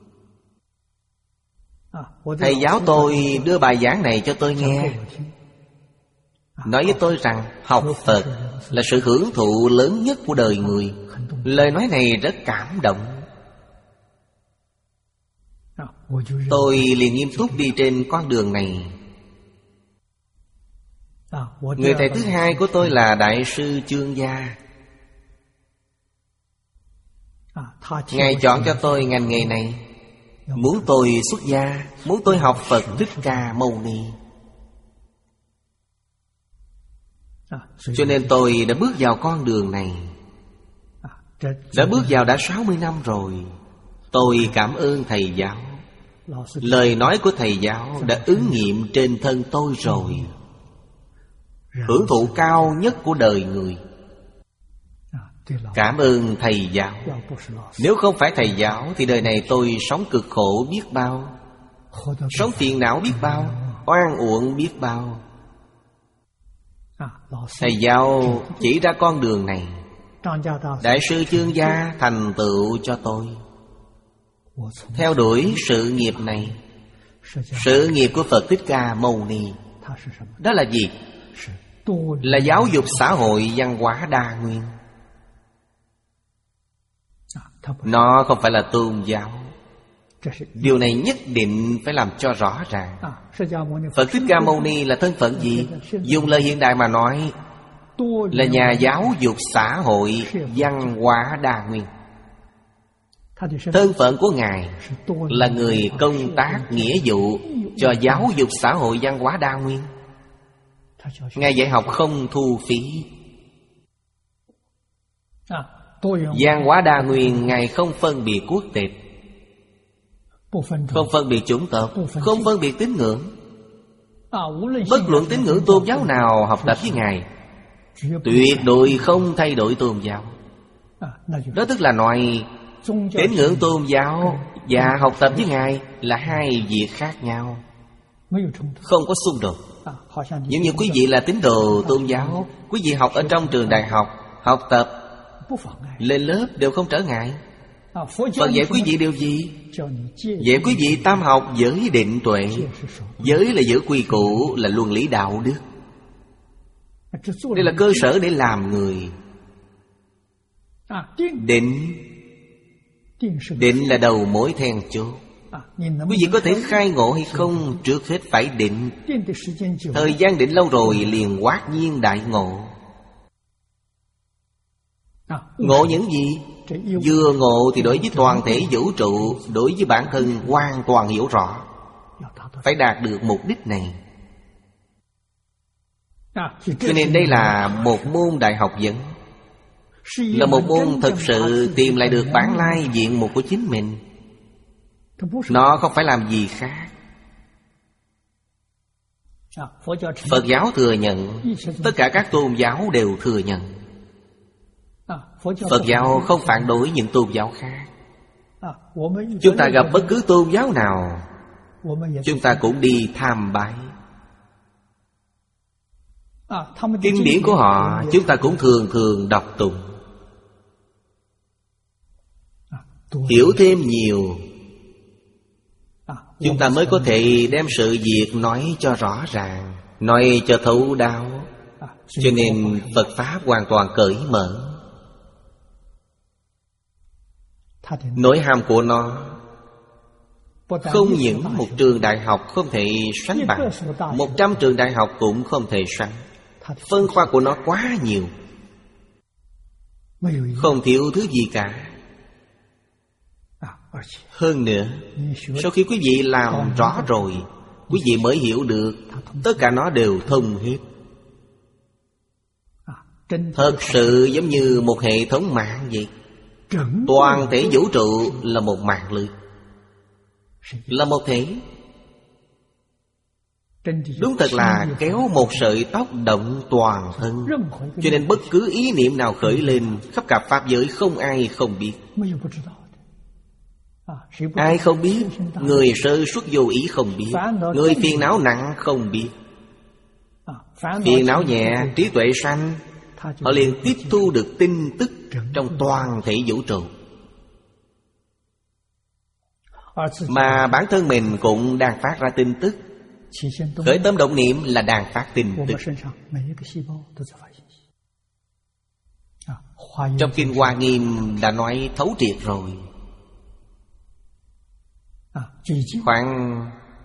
Thầy giáo tôi đưa bài giảng này cho tôi nghe, nói với tôi rằng học Phật là sự hưởng thụ lớn nhất của đời người. Lời nói này rất cảm động. Tôi liền nghiêm túc đi trên con đường này. Người thầy thứ hai của tôi là Đại sư Chương Gia. Ngài chọn cho tôi ngành nghề này, muốn tôi xuất gia, muốn tôi học Phật Thích Ca Mâu Ni. Cho nên tôi đã bước vào con đường này. Đã bước vào đã sáu mươi năm rồi. Tôi cảm ơn thầy giáo. Lời nói của thầy giáo đã ứng nghiệm trên thân tôi rồi. Hưởng thụ cao nhất của đời người. Cảm ơn thầy giáo. Nếu không phải thầy giáo thì đời này tôi sống cực khổ biết bao, sống phiền não biết bao, oan uổng biết bao. Thầy giáo chỉ ra con đường này. Đại sư Chương Gia thành tựu cho tôi. Theo đuổi sự nghiệp này. Sự nghiệp của Phật Thích Ca Mâu Ni đó là gì? Là giáo dục xã hội văn hóa đa nguyên. Nó không phải là tôn giáo. Điều này nhất định phải làm cho rõ ràng. Phật Thích Ca Mâu Ni là thân phận gì? Dùng lời hiện đại mà nói, là nhà giáo dục xã hội văn hóa đa nguyên. Thân phận của Ngài là người công tác nghĩa vụ cho giáo dục xã hội văn hóa đa nguyên. Ngài dạy học không thu phí. Văn hóa đa nguyên, Ngài không phân biệt quốc tịch, không phân biệt chủng tộc, không phân biệt tín ngưỡng. Bất luận tín ngưỡng tôn giáo nào học tập với Ngài, tuyệt đối không thay đổi tôn giáo. Đó tức là nói tín ngưỡng tôn giáo và học tập với Ngài là hai việc khác nhau, không có xung đột. Giống như quý vị là tín đồ tôn giáo, quý vị học ở trong trường đại học, học tập lên lớp đều không trở ngại. Phật dạy quý vị điều gì? Dạy quý vị tam học giới định tuệ. Giới là giữ quy củ, là luân lý đạo đức. Đây là cơ sở để làm người. Định Định là đầu mối then chốt. Quý vị có thể khai ngộ hay không, trước hết phải định. Thời gian định lâu rồi liền hoát nhiên đại ngộ. Ngộ những gì? Vừa ngộ thì đối với toàn thể vũ trụ, đối với bản thân hoàn toàn hiểu rõ. Phải đạt được mục đích này. Cho nên đây là một môn đại học vấn, là một môn thực sự tìm lại được bản lai diện mục của chính mình. Nó không phải làm gì khác. Phật giáo thừa nhận, tất cả các tôn giáo đều thừa nhận. Phật giáo không phản đối những tôn giáo khác. Chúng ta gặp bất cứ tôn giáo nào, chúng ta cũng đi tham bái. Kinh điển của họ chúng ta cũng thường thường đọc tụng. Hiểu thêm nhiều, chúng ta mới có thể đem sự việc nói cho rõ ràng, nói cho thấu đáo. Cho nên Phật Pháp hoàn toàn cởi mở. Nội hàm của nó không những một trường đại học không thể sánh bằng, một trăm trường đại học cũng không thể sánh. Phân khoa của nó quá nhiều, không thiếu thứ gì cả. Hơn nữa, sau khi quý vị làm rõ rồi, quý vị mới hiểu được tất cả nó đều thông hết. Thật sự giống như một hệ thống mạng vậy. Toàn thể vũ trụ là một mạng lưới, là một thể. Đúng thật là kéo một sợi tóc động toàn thân. Cho nên bất cứ ý niệm nào khởi lên, khắp cả Pháp giới không ai không biết. Ai không biết? Người sơ xuất vô ý không biết, người phiền não nặng không biết. Phiền não nhẹ, trí tuệ sanh, họ liền tiếp thu được tin tức trong toàn thể vũ trụ. Mà bản thân mình cũng đang phát ra tin tức. Khởi tâm động niệm là đang phát tin tức. Trong Kinh Hoa Nghiêm đã nói thấu triệt rồi. Khoảng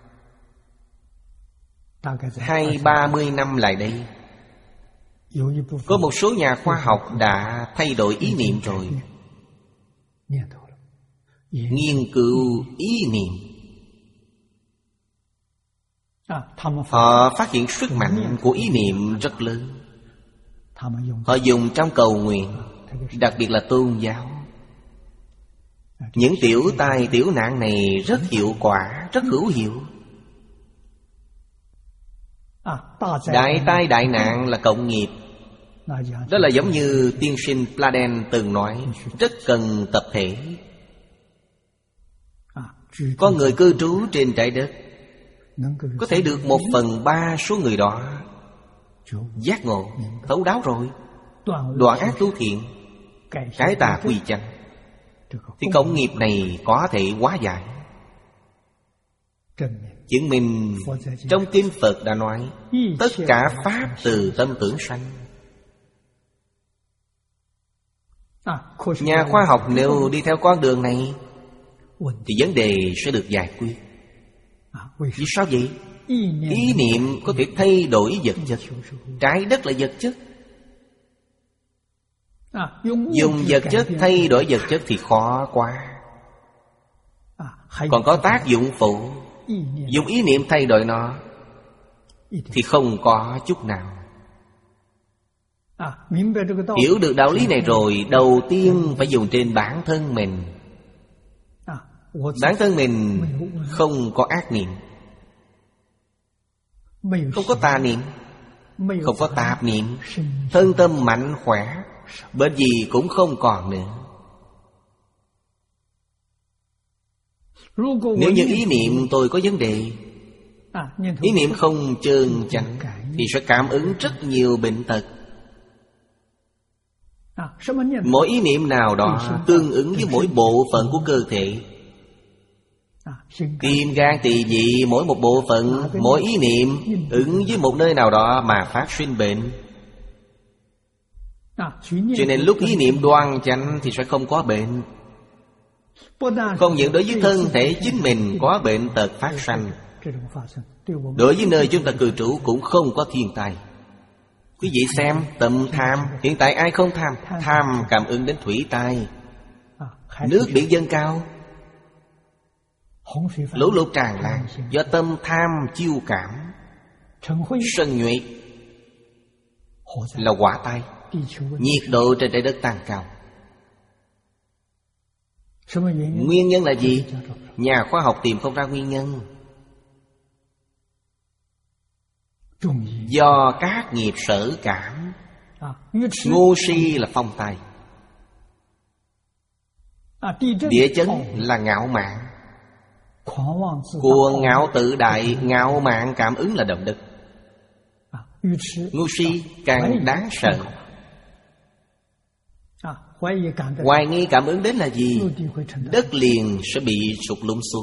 hai ba mươi năm lại đây, có một số nhà khoa học đã thay đổi ý niệm rồi. nghiên cứu ý niệm. Họ phát hiện sức mạnh của ý niệm rất lớn. Họ dùng trong cầu nguyện, đặc biệt là tôn giáo. Những tiểu tai tiểu nạn này rất hiệu quả, rất hữu hiệu. Đại tai đại nạn là cộng nghiệp. Đó là giống như tiên sinh Pladen từng nói, rất cần tập thể. Có người cư trú trên trái đất, có thể được một phần ba số người đó giác ngộ, thấu đáo rồi, đoạn ác tu thiện, cái tà quy chánh, thì cộng nghiệp này có thể hóa giải. Chứng minh trong kinh Phật đã nói, tất cả pháp từ tâm tưởng sanh. Nhà khoa học nếu đi theo con đường này thì vấn đề sẽ được giải quyết. Vì sao vậy? Ý niệm có thể thay đổi vật chất. Trái đất là vật chất. Dùng vật chất thay đổi vật chất thì khó quá. Còn có tác dụng phụ. Dùng ý niệm thay đổi nó thì không có chút nào. Hiểu được đạo lý này rồi, đầu tiên phải dùng trên bản thân mình. Bản thân mình không có ác niệm, không có tà niệm, không có tạp niệm, thân tâm mạnh khỏe, bệnh gì cũng không còn nữa. Nếu như ý niệm tôi có vấn đề, ý niệm không chân chánh, thì sẽ cảm ứng rất nhiều bệnh tật. Mỗi ý niệm nào đó tương ứng với mỗi bộ phận của cơ thể. Tim gan tỳ vị, mỗi một bộ phận, mỗi ý niệm ứng với một nơi nào đó mà phát sinh bệnh. Cho nên lúc ý niệm đoan chánh thì sẽ không có bệnh. Không những đối với thân thể chính mình có bệnh tật phát sanh, đối với nơi chúng ta cư trú cũng không có thiên tai. Quý vị xem, tâm tham, hiện tại ai không tham? Tham cảm ứng đến thủy tai, nước biển dâng cao, lũ lụt tràn lan, do tâm tham chiêu cảm. Sân nhuệ là hỏa tai, nhiệt độ trên trái đất tăng cao. Nguyên nhân là gì? Nhà khoa học tìm không ra nguyên nhân. Do các nghiệp sở cảm. Ngu si là phong tài, địa chấn là ngạo mạn, cuồng ngạo tự đại, ngạo mạn cảm ứng là động đất. Ngu si càng đáng sợ. Hoài nghi cảm ứng đến là gì? Đất liền sẽ bị sụt lún xuống,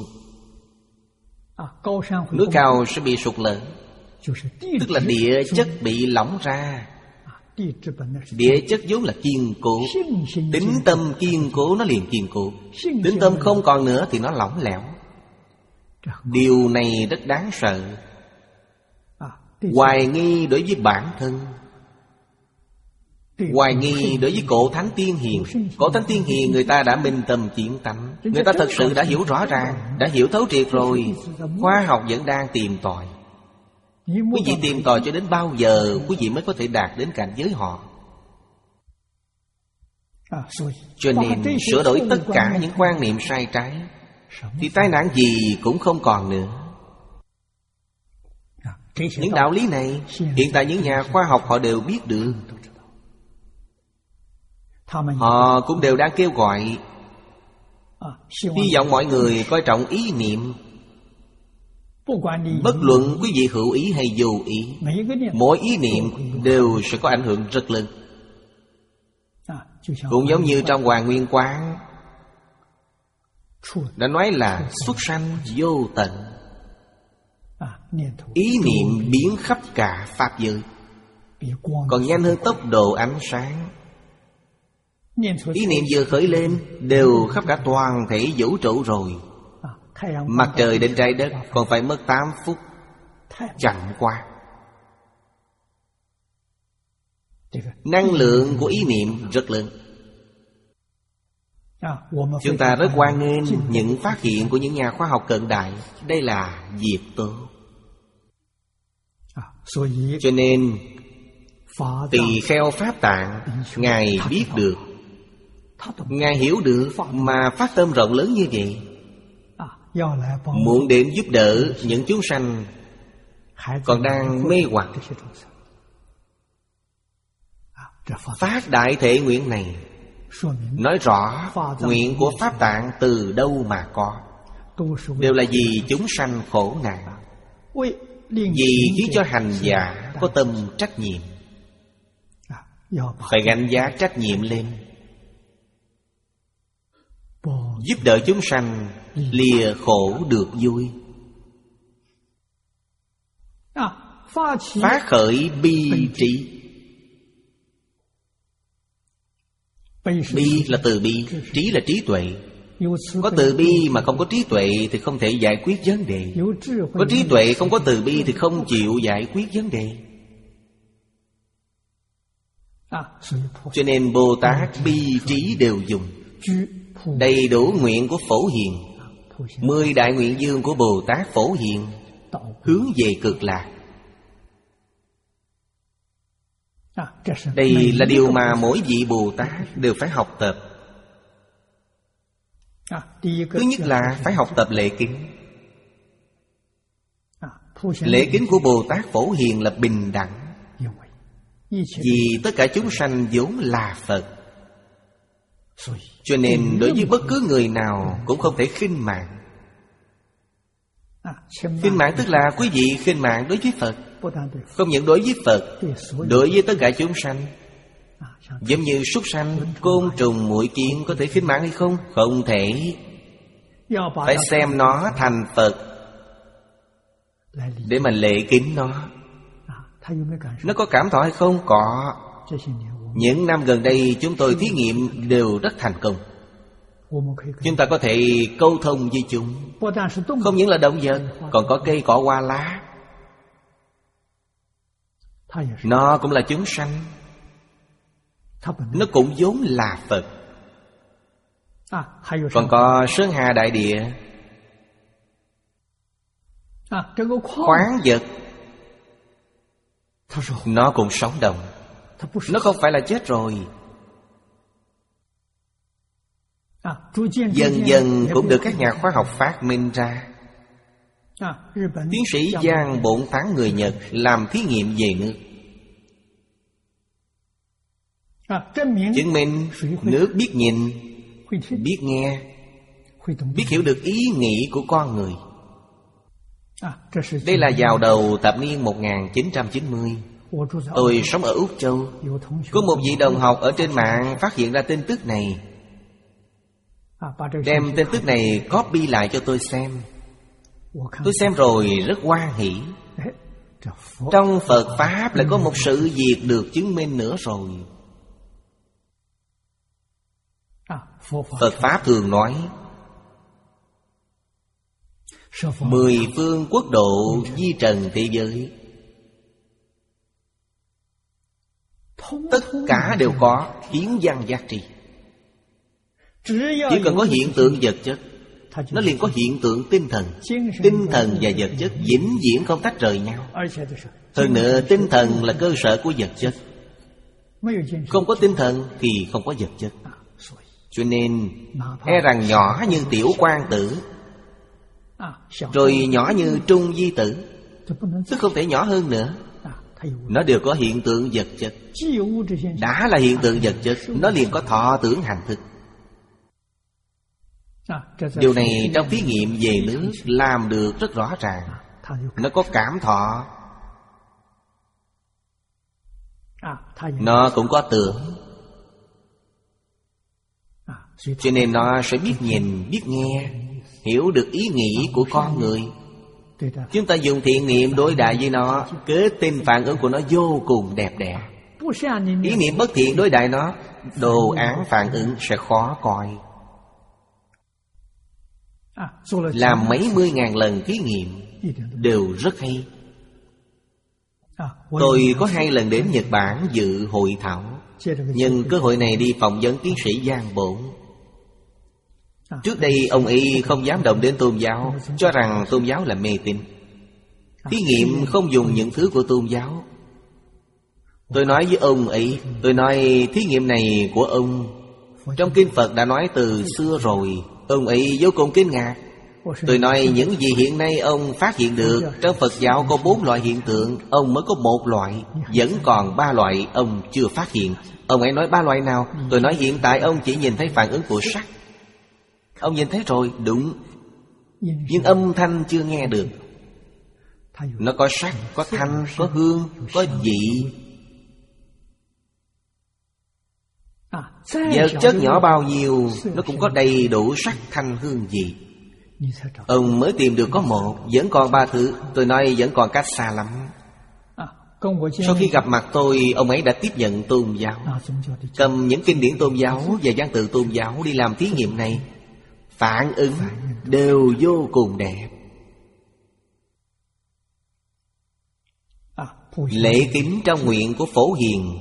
núi cao sẽ bị sụt lở, tức là địa chất bị lỏng ra. Địa chất vốn là kiên cố, tính tâm kiên cố nó liền kiên cố. Tính tâm không còn nữa thì nó lỏng lẻo. Điều này rất đáng sợ. Hoài nghi đối với bản thân, hoài nghi đối với cổ thánh tiên hiền. Cổ thánh tiên hiền người ta đã minh tâm kiến tánh, người ta thật sự đã hiểu rõ ràng, đã hiểu thấu triệt rồi. Khoa học vẫn đang tìm tòi. Quý vị tìm tòi cho đến bao giờ quý vị mới có thể đạt đến cảnh giới họ? Cho nên sửa đổi tất cả những quan niệm sai trái thì tai nạn gì cũng không còn nữa. Những đạo lý này hiện tại những nhà khoa học họ đều biết được. Họ cũng đều đang kêu gọi, hy vọng mọi người coi trọng ý niệm. Bất luận quý vị hữu ý hay vô ý, mỗi ý niệm đều sẽ có ảnh hưởng rất lớn. Cũng giống như trong Hoàng Nguyên Quán đã nói là xuất sanh vô tận. Ý niệm biến khắp cả pháp giới, còn nhanh hơn tốc độ ánh sáng. Ý niệm vừa khởi lên đều khắp cả toàn thể vũ trụ rồi. Mặt trời đến trái đất còn phải mất tám phút, chậm quá. Năng lượng của ý niệm rất lớn. Chúng ta rất hoan nghênh những phát hiện của những nhà khoa học cận đại. Đây là việc tốt. Cho nên Tỳ Kheo Pháp Tạng, Ngài biết được, Ngài hiểu được mà phát tâm rộng lớn như vậy, muốn đến giúp đỡ những chúng sanh còn đang mê hoặc. Phát đại thể nguyện này nói rõ nguyện của Pháp Tạng từ đâu mà có, đều là vì chúng sanh khổ nạn, vì khiến cho hành giả có tâm trách nhiệm, phải gánh vác trách nhiệm lên, giúp đỡ chúng sanh lìa khổ được vui. Phát khởi bi trí. Bi là từ bi, trí là trí tuệ. Có từ bi mà không có trí tuệ thì không thể giải quyết vấn đề. Có trí tuệ không có từ bi thì không chịu giải quyết vấn đề. Cho nên Bồ Tát bi trí đều dùng. Đầy đủ nguyện của Phổ Hiền, mười đại nguyện dương của Bồ Tát Phổ Hiền hướng về cực lạc. Đây là điều mà mỗi vị Bồ Tát đều phải học tập. Thứ nhất là phải học tập lễ kính. Lễ kính của Bồ Tát Phổ Hiền là bình đẳng, vì tất cả chúng sanh vốn là Phật. Cho nên đối với bất cứ người nào cũng không thể khinh mạng. Khinh mạng tức là quý vị khinh mạng đối với Phật. Không những đối với Phật, đối với tất cả chúng sanh. Giống như súc sanh, côn trùng, muỗi kiến có thể khinh mạng hay không? Không thể. Phải xem nó thành Phật để mà lễ kính nó. Nó có cảm thọ hay không? Có. Những năm gần đây chúng tôi thí nghiệm đều rất thành công. Chúng ta có thể câu thông với chúng. Không những là động vật, còn có cây cỏ hoa lá. Nó cũng là chúng sanh. Nó cũng vốn là Phật. Còn có sơn hà đại địa, khoáng vật, nó cũng sống động. Nó không phải là chết rồi. Dần dần cũng được các nhà khoa học phát minh ra. Tiến sĩ Giang Bổn Thắng người Nhật làm thí nghiệm về nước, chứng minh nước biết nhìn, biết nghe, biết hiểu được ý nghĩ của con người. Đây là vào đầu thập niên một nghìn chín trăm chín mươi. Tôi sống ở Úc Châu. Có một vị đồng học ở trên mạng phát hiện ra tin tức này, đem tin tức này copy lại cho tôi xem. Tôi xem rồi rất hoan hỉ. Trong Phật Pháp lại có một sự việc được chứng minh nữa rồi. Phật Pháp thường nói mười phương quốc độ di trần thế giới, tất cả đều có kiến văn giác tri. Chỉ cần có hiện tượng vật chất, nó liền có hiện tượng tinh thần. Tinh thần và vật chất vĩnh viễn không tách rời nhau. Hơn nữa tinh thần là cơ sở của vật chất. Không có tinh thần thì không có vật chất. Cho nên e rằng nhỏ như tiểu quan tử, rồi nhỏ như trung di tử, tức không thể nhỏ hơn nữa. Nó đều có hiện tượng vật chất. Đã là hiện tượng vật chất, nó liền có thọ tưởng hành thức. Điều này trong thí nghiệm về nước làm được rất rõ ràng. Nó có cảm thọ, nó cũng có tưởng. Cho nên nó sẽ biết nhìn, biết nghe, hiểu được ý nghĩ của con người. Chúng ta dùng thiện niệm đối đại với nó, kết tinh phản ứng của nó vô cùng đẹp đẽ. Ý niệm bất thiện đối đại nó, đồ án phản ứng sẽ khó coi. Làm mấy mươi ngàn lần thí nghiệm đều rất hay. Tôi có hai lần đến Nhật Bản dự hội thảo, nhân cơ hội này đi phỏng vấn tiến sĩ Giang Bổn. Trước đây ông ấy không dám động đến tôn giáo, cho rằng tôn giáo là mê tín. Thí nghiệm không dùng những thứ của tôn giáo. Tôi nói với ông ấy, tôi nói thí nghiệm này của ông trong kinh Phật đã nói từ xưa rồi. Ông ấy vô cùng kinh ngạc. Tôi nói những gì hiện nay ông phát hiện được, trong Phật giáo có bốn loại hiện tượng, ông mới có một loại, vẫn còn ba loại ông chưa phát hiện. Ông ấy nói ba loại nào? Tôi nói hiện tại ông chỉ nhìn thấy phản ứng của sắc. Ông nhìn thấy rồi, đúng. Nhưng âm thanh chưa nghe được. Nó có sắc, có thanh, có hương, có vị. Vật chất nhỏ bao nhiêu, nó cũng có đầy đủ sắc, thanh, hương, vị. Ông mới tìm được có một, vẫn còn ba thứ. Tôi nói vẫn còn cách xa lắm. Sau khi gặp mặt tôi, ông ấy đã tiếp nhận tôn giáo, cầm những kinh điển tôn giáo và văn tự tôn giáo đi làm thí nghiệm này. Phản ứng đều vô cùng đẹp. Lễ kính trong nguyện của Phổ Hiền,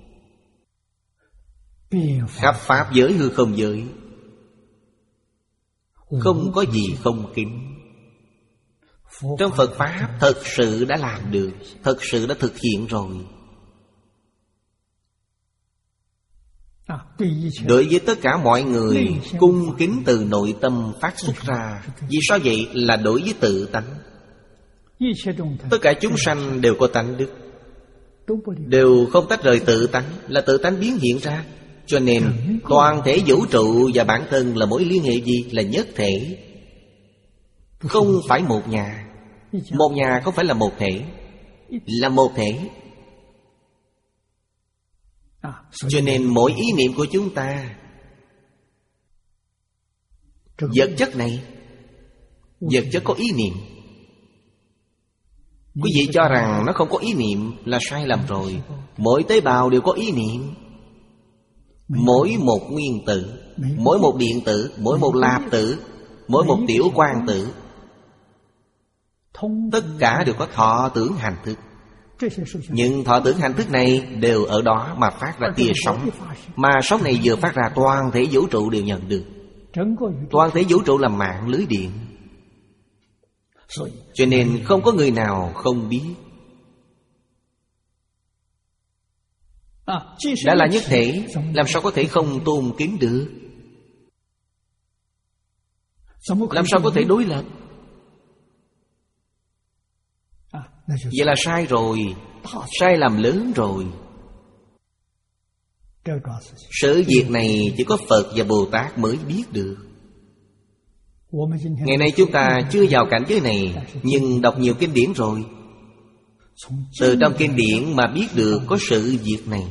khắp pháp giới hư không giới, không có gì không kính. Trong Phật Pháp thật sự đã làm được, thật sự đã thực hiện rồi. Đối với tất cả mọi người, cung kính từ nội tâm phát xuất ra. Vì sao vậy? Là đối với tự tánh. Tất cả chúng sanh đều có tánh đức, đều không tách rời tự tánh, là tự tánh biến hiện ra. Cho nên toàn thể vũ trụ và bản thân là mối liên hệ gì? Là nhất thể. Không phải một nhà. Một nhà không phải là một thể, là một thể. Cho nên mỗi ý niệm của chúng ta, vật chất này, vật chất có ý niệm. Quý vị cho rằng nó không có ý niệm là sai lầm rồi. Mỗi tế bào đều có ý niệm. Mỗi một nguyên tử, mỗi một điện tử, mỗi một lạp tử, mỗi một tiểu quang tử, tất cả đều có thọ tưởng hành thức. Nhưng thọ tưởng hành thức này đều ở đó mà phát ra tia sóng. Mà sóng này vừa phát ra, toàn thể vũ trụ đều nhận được. Toàn thể vũ trụ là mạng lưới điện. Cho nên không có người nào không biết. Đã là nhất thể, làm sao có thể không tôn kính được? Làm sao có thể đối lập? Vậy là sai rồi, sai lầm lớn rồi. Sự việc này chỉ có Phật và Bồ Tát mới biết được. Ngày nay chúng ta chưa vào cảnh giới này, nhưng đọc nhiều kinh điển rồi. Từ trong kinh điển mà biết được có sự việc này.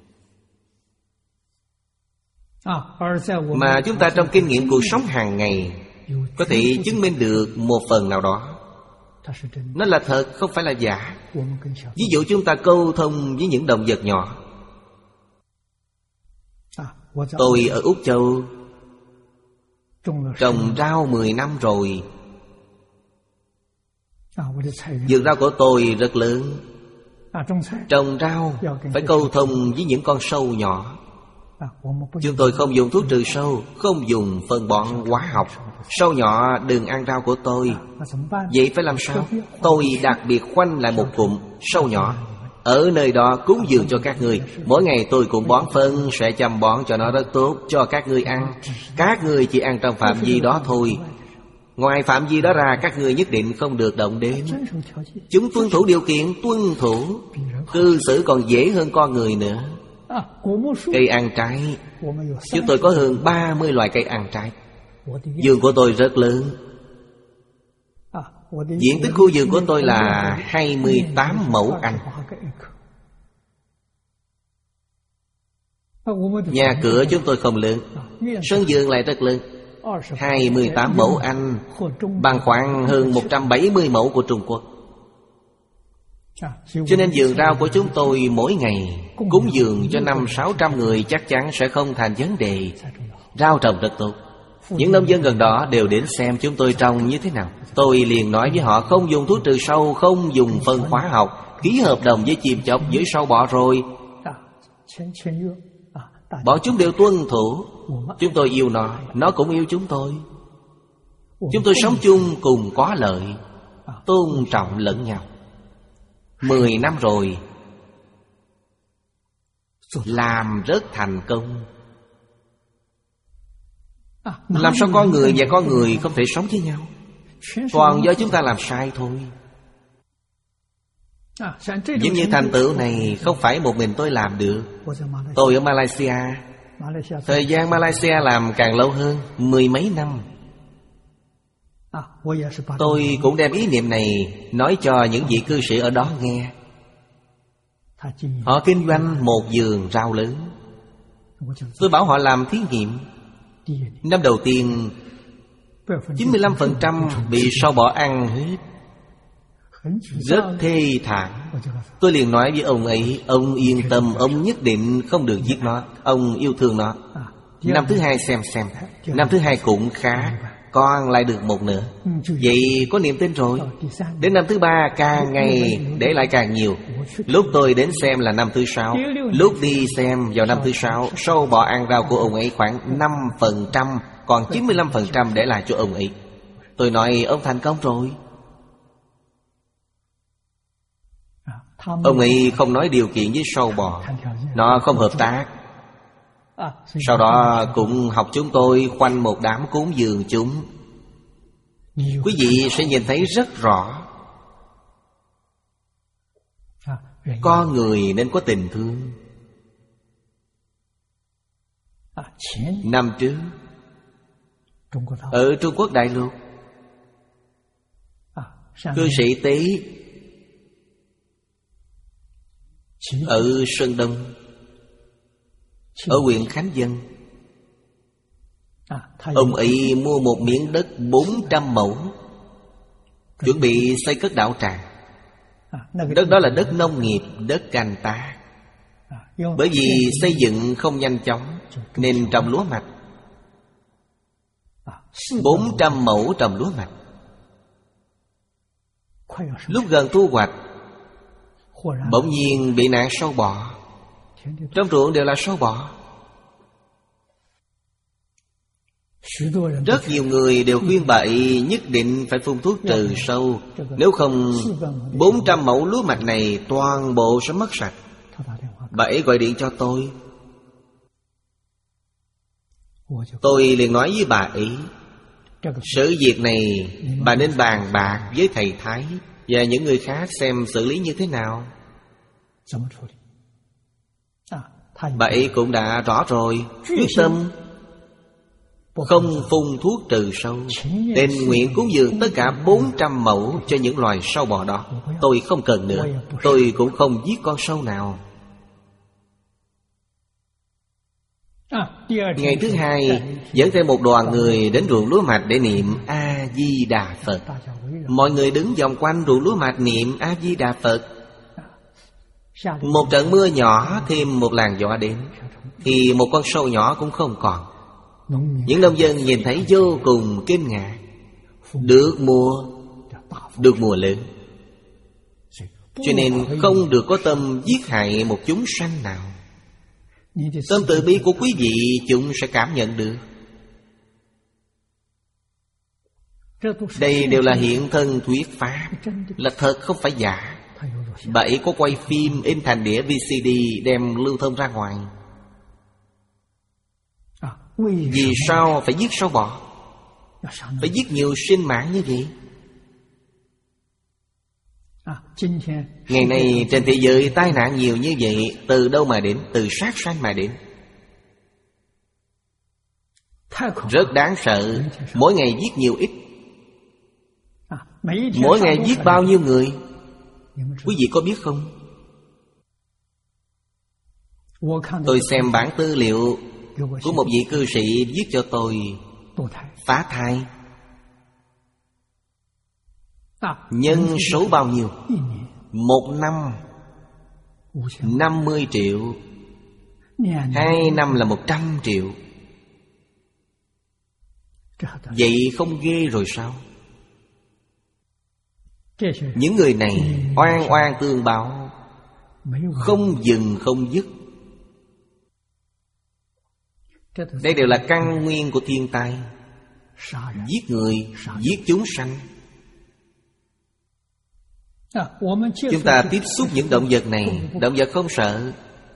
Mà chúng ta trong kinh nghiệm cuộc sống hàng ngày có thể chứng minh được một phần nào đó. Nó là thật, không phải là giả. Ví dụ chúng ta câu thông với những động vật nhỏ. Tôi ở Úc Châu trồng rau mười năm rồi. Vườn rau của tôi rất lớn. Trồng rau phải câu thông với những con sâu nhỏ. Chúng tôi không dùng thuốc trừ sâu, không dùng phân bón hóa học. Sâu nhỏ đừng ăn rau của tôi. Vậy phải làm sao? Tôi đặc biệt khoanh lại một cụm sâu nhỏ ở nơi đó cúng dường cho các ngươi. Mỗi ngày tôi cũng bón phân, sẽ chăm bón cho nó rất tốt, cho các ngươi ăn. Các ngươi chỉ ăn trong phạm vi đó thôi. Ngoài phạm vi đó ra, các ngươi nhất định không được động đến. Chúng tuân thủ điều kiện, tuân thủ, cư xử còn dễ hơn con người nữa. Cây ăn trái, chúng tôi có hơn ba mươi loại cây ăn trái. Vườn của tôi rất lớn. Diện tích khu vườn của tôi là hai mươi tám mẫu Anh. Nhà cửa chúng tôi không lớn, sân vườn lại rất lớn. Hai mươi tám mẫu Anh bằng khoảng hơn một trăm bảy mươi mẫu của Trung Quốc. Cho nên vườn rau của chúng tôi mỗi ngày cúng dường cho năm sáu trăm người chắc chắn sẽ không thành vấn đề. Rau trồng rất tốt. Những nông dân gần đó đều đến xem chúng tôi trồng như thế nào. Tôi liền nói với họ không dùng thuốc trừ sâu, không dùng phân hóa học, ký hợp đồng với chim chóc, với sâu bọ rồi. Bọn chúng đều tuân thủ. Chúng tôi yêu nó, nó cũng yêu chúng tôi. Chúng tôi sống chung cùng có lợi, tôn trọng lẫn nhau. Mười năm rồi, làm rất thành công. Làm sao con người và con người không thể sống với nhau? Toàn do chúng ta làm sai thôi. Giống như thành tựu này không phải một mình tôi làm được. Tôi ở Malaysia, thời gian Malaysia làm càng lâu hơn, mười mấy năm. Tôi cũng đem ý niệm này nói cho những vị cư sĩ ở đó nghe. Họ kinh doanh một vườn rau lớn. Tôi bảo họ làm thí nghiệm. Năm đầu tiên chín mươi lăm phần trăm bị sâu bọ ăn hết, rất thê thảm. Tôi liền nói với ông ấy, ông yên tâm, ông nhất định không được giết nó. Ông yêu thương nó. Năm thứ hai xem xem. Năm thứ hai cũng khá, còn lại được một nửa. Vậy có niềm tin rồi. Đến năm thứ ba càng ngày để lại càng nhiều. Lúc tôi đến xem là năm thứ sáu. Lúc đi xem vào năm thứ sáu, sâu bọ ăn rau của ông ấy khoảng năm phần trăm, còn chín mươi lăm phần trăm để lại cho ông ấy. Tôi nói ông thành công rồi. Ông ấy không nói điều kiện với sâu bọ, nó không hợp tác. Sau đó cũng học chúng tôi khoanh một đám cúng dường chúng. Quý vị sẽ nhìn thấy rất rõ, con người nên có tình thương. Năm trước ở Trung Quốc đại lục, cư sĩ Tế ở Sơn Đông, ở huyện Khánh Vân, ông ấy mua một miếng đất bốn trăm mẫu, chuẩn bị xây cất đạo tràng. Đất đó là đất nông nghiệp, đất canh tác. Bởi vì xây dựng không nhanh chóng nên trồng lúa mạch. Bốn trăm mẫu trồng lúa mạch. Lúc gần thu hoạch, bỗng nhiên bị nạn sâu bọ. Trong ruộng đều là sâu bọ. Rất nhiều người đều khuyên bà ấy nhất định phải phun thuốc trừ sâu, nếu không bốn trăm mẫu lúa mạch này toàn bộ sẽ mất sạch. Bà ấy gọi điện cho tôi. Tôi liền nói với bà ấy, sự việc này bà nên bàn bạc với thầy Thái và những người khác xem xử lý như thế nào. Bà ấy cũng đã rõ rồi, quyết tâm không phun thuốc trừ sâu, nên nguyện cúng dường tất cả bốn trăm mẫu cho những loài sâu bọ đó. Tôi không cần nữa. Tôi cũng không giết con sâu nào. Ngày thứ hai, dẫn theo một đoàn người đến ruộng lúa mạch để niệm A-di-đà Phật. Mọi người đứng vòng quanh ruộng lúa mạch niệm A-di-đà Phật. Một trận mưa nhỏ thêm một làn gió đến, thì một con sâu nhỏ cũng không còn. Những nông dân nhìn thấy vô cùng kinh ngạc. Được mùa, được mùa lớn, cho nên không được có tâm giết hại một chúng sanh nào. Tâm từ bi của quý vị chúng sẽ cảm nhận được. Đây đều là hiện thân thuyết pháp, là thật không phải giả. Bà ấy có quay phim in thành đĩa vê xê đê đem lưu thông ra ngoài. Vì sao phải giết sâu bọ? Phải giết nhiều sinh mạng như vậy? Ngày nay trên thế giới tai nạn nhiều như vậy, từ đâu mà đến? Từ sát sanh mà đến. Rất đáng sợ. Mỗi ngày giết nhiều ít. Mỗi ngày giết bao nhiêu người? Quý vị có biết không? Tôi xem bản tư liệu của một vị cư sĩ viết cho tôi. Phá thai nhân số bao nhiêu? Một năm năm mươi triệu, hai năm là một trăm triệu. Vậy không ghê rồi sao? Những người này oan oan tương báo, không dừng không dứt. Đây đều là căn nguyên của thiên tai. Giết người, giết chúng sanh. Chúng ta tiếp xúc những động vật này, động vật không sợ.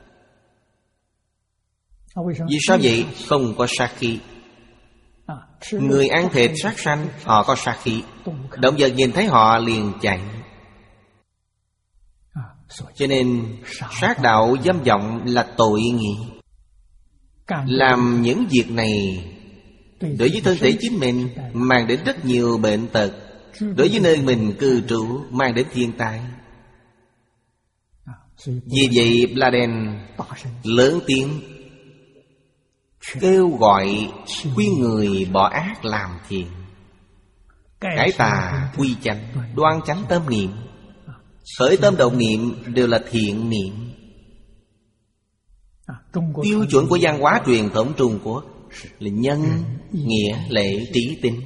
Vì sao vậy? Không có sát khí. Người ăn thịt sát sanh, họ có sát khí. Động vật nhìn thấy họ liền chạy. Cho nên sát đạo dâm vọng là tội nghiệp. Làm những việc này đối với thân thể chính mình mang đến rất nhiều bệnh tật, đối với nơi mình cư trú mang đến thiên tai. Vì vậy Bla-đen lớn tiếng kêu gọi khuyên người bỏ ác làm thiện, cải tà quy chánh, đoan chánh tâm niệm. Khởi tâm động niệm đều là thiện niệm. Tiêu chuẩn của văn hóa truyền thống Trung Quốc là nhân, nghĩa, lễ, trí, tín.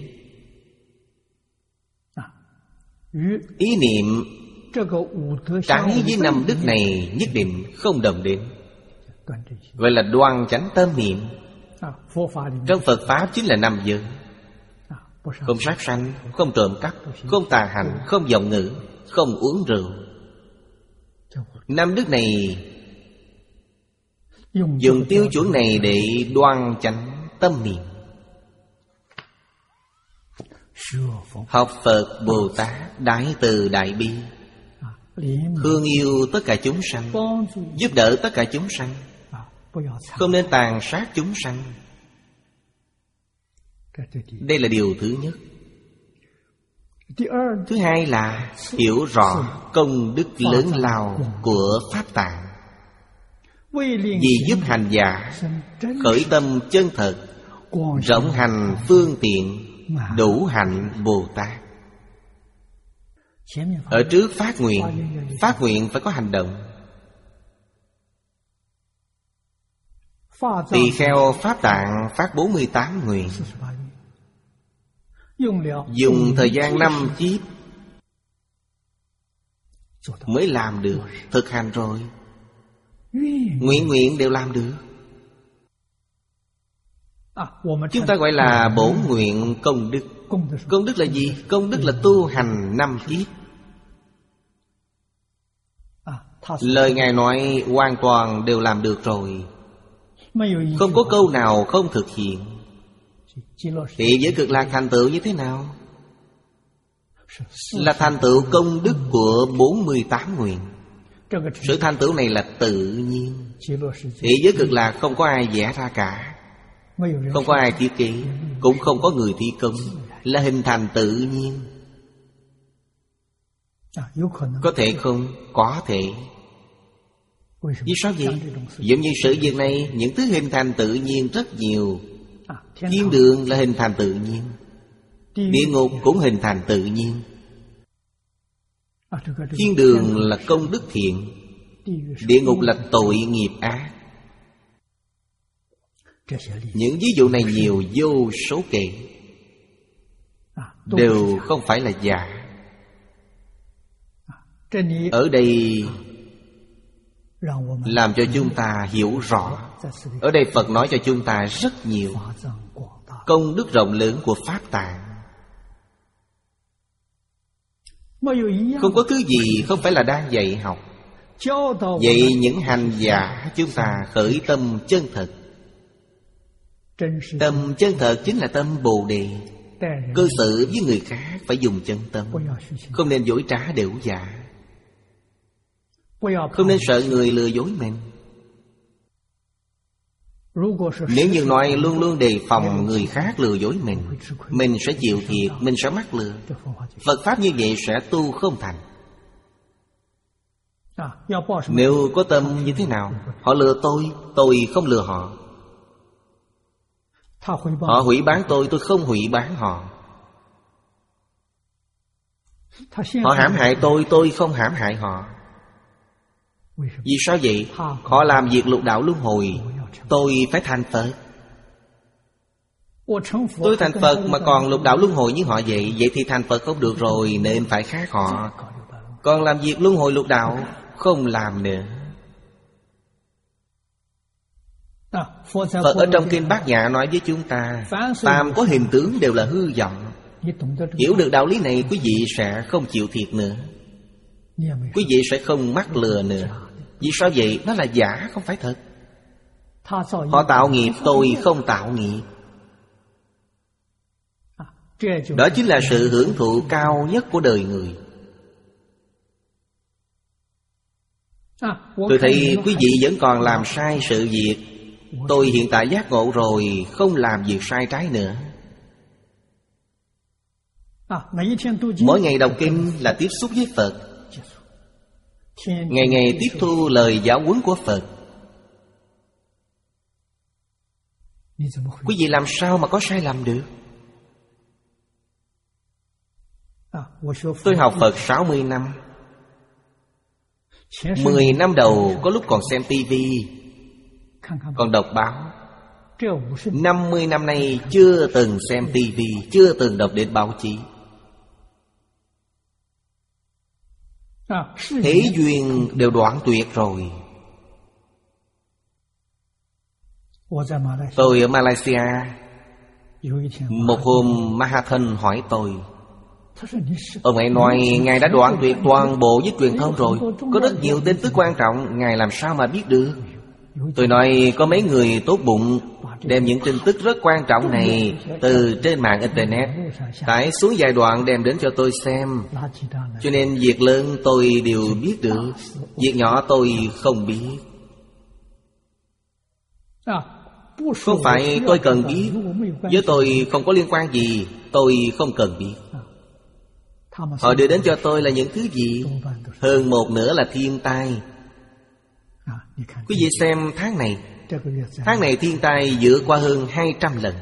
Ý niệm trái với năm đức này nhất định không đồng đến, gọi là đoan chánh tâm niệm. Trong Phật Pháp chính là năm giới: không sát sanh, không trộm cắp, không tà hành, không vọng ngữ, không uống rượu. Năm đức này dùng tiêu chuẩn này để đoan chánh tâm niệm. Học Phật Bồ Tát Đại Từ Đại Bi, thương yêu tất cả chúng sanh, giúp đỡ tất cả chúng sanh, không nên tàn sát chúng sanh. Đây là điều thứ nhất. Thứ hai là hiểu rõ công đức lớn lao của Pháp Tạng, vì giúp hành giả khởi tâm chân thật, rộng hành phương tiện, đủ hạnh Bồ Tát. Ở trước phát nguyện, phát nguyện phải có hành động. Tỳ kheo Pháp Tạng phát bốn mươi tám nguyện, dùng thời gian năm kiếp mới làm được. Thực hành rồi, nguyện nguyện đều làm được. Chúng ta gọi là bổn nguyện công đức. Công đức là gì? Công đức là tu hành năm kiếp. Lời Ngài nói hoàn toàn đều làm được rồi, không có câu nào không thực hiện. Thì giới Cực Lạc thành tựu như thế nào? Là thành tựu công đức của bốn mươi tám nguyện. Sự thành tựu này là tự nhiên. Thì giới Cực Lạc không có ai vẽ ra cả, không có ai thiết kế, cũng không có người thi công, là hình thành tự nhiên. Có thể không? Có thể. Vì sao vậy? Giống như sự việc này, những thứ hình thành tự nhiên rất nhiều. Thiên đường là hình thành tự nhiên, địa ngục cũng hình thành tự nhiên. Thiên đường là công đức thiện, địa ngục là tội nghiệp ác. Những ví dụ này nhiều vô số kể, đều không phải là giả. Ở đây làm cho chúng ta hiểu rõ. Ở đây Phật nói cho chúng ta rất nhiều công đức rộng lớn của Pháp Tạng. Không có thứ gì không phải là đang dạy học. Vậy những hành giả chúng ta khởi tâm chân thật. Tâm chân thật chính là tâm Bồ Đề. Cư xử với người khác phải dùng chân tâm, không nên dối trá đểu giả, không nên sợ người lừa dối mình. Nếu như nói luôn luôn đề phòng người khác lừa dối mình, mình sẽ chịu thiệt, mình sẽ mắc lừa. Phật Pháp như vậy sẽ tu không thành. Nếu có tâm như thế nào? Họ lừa tôi, tôi không lừa họ. Họ hủy bán tôi, tôi không hủy bán họ. Họ hãm hại tôi, tôi không hãm hại họ. Vì sao vậy? Họ làm việc lục đạo luân hồi, tôi phải thành Phật. Tôi thành Phật mà còn lục đạo luân hồi như họ vậy, vậy thì thành Phật không được rồi, nên phải khác họ. Còn làm việc luân hồi lục đạo không làm nữa. Phật ở trong Kinh Bát Nhã nói với chúng ta, phàm có hình tướng đều là hư vọng. Hiểu được đạo lý này, quý vị sẽ không chịu thiệt nữa. Quý vị sẽ không mắc lừa nữa. Vì sao vậy? Nó là giả, không phải thật. Họ tạo nghiệp, tôi không tạo nghiệp. Đó chính là sự hưởng thụ cao nhất của đời người. Tôi thấy quý vị vẫn còn làm sai sự việc. Tôi hiện tại giác ngộ rồi, không làm việc sai trái nữa. Mỗi ngày đọc kinh là tiếp xúc với Phật, ngày ngày tiếp thu lời giáo huấn của Phật. Quý vị làm sao mà có sai lầm được? Tôi học Phật sáu mươi năm. Mười năm đầu có lúc còn xem tivi, còn đọc báo. Năm mươi năm nay chưa từng xem tivi, chưa từng đọc đến báo chí. Thế duyên đều đoạn tuyệt rồi. Tôi ở Malaysia, một hôm Mahathan hỏi tôi, ông ấy nói Ngài đã đoạn tuyệt toàn bộ với truyền thông rồi, có rất nhiều tin tức quan trọng, Ngài làm sao mà biết được? Tôi nói có mấy người tốt bụng đem những tin tức rất quan trọng này từ trên mạng Internet tải xuống vài đoạn đem đến cho tôi xem. Cho nên việc lớn tôi đều biết được, việc nhỏ tôi không biết. Không phải tôi cần biết, với tôi không có liên quan gì, tôi không cần biết. Họ đưa đến cho tôi là những thứ gì? Hơn một nửa là thiên tai. Quý vị xem tháng này, tháng này thiên tai vượt qua hơn hai trăm lần.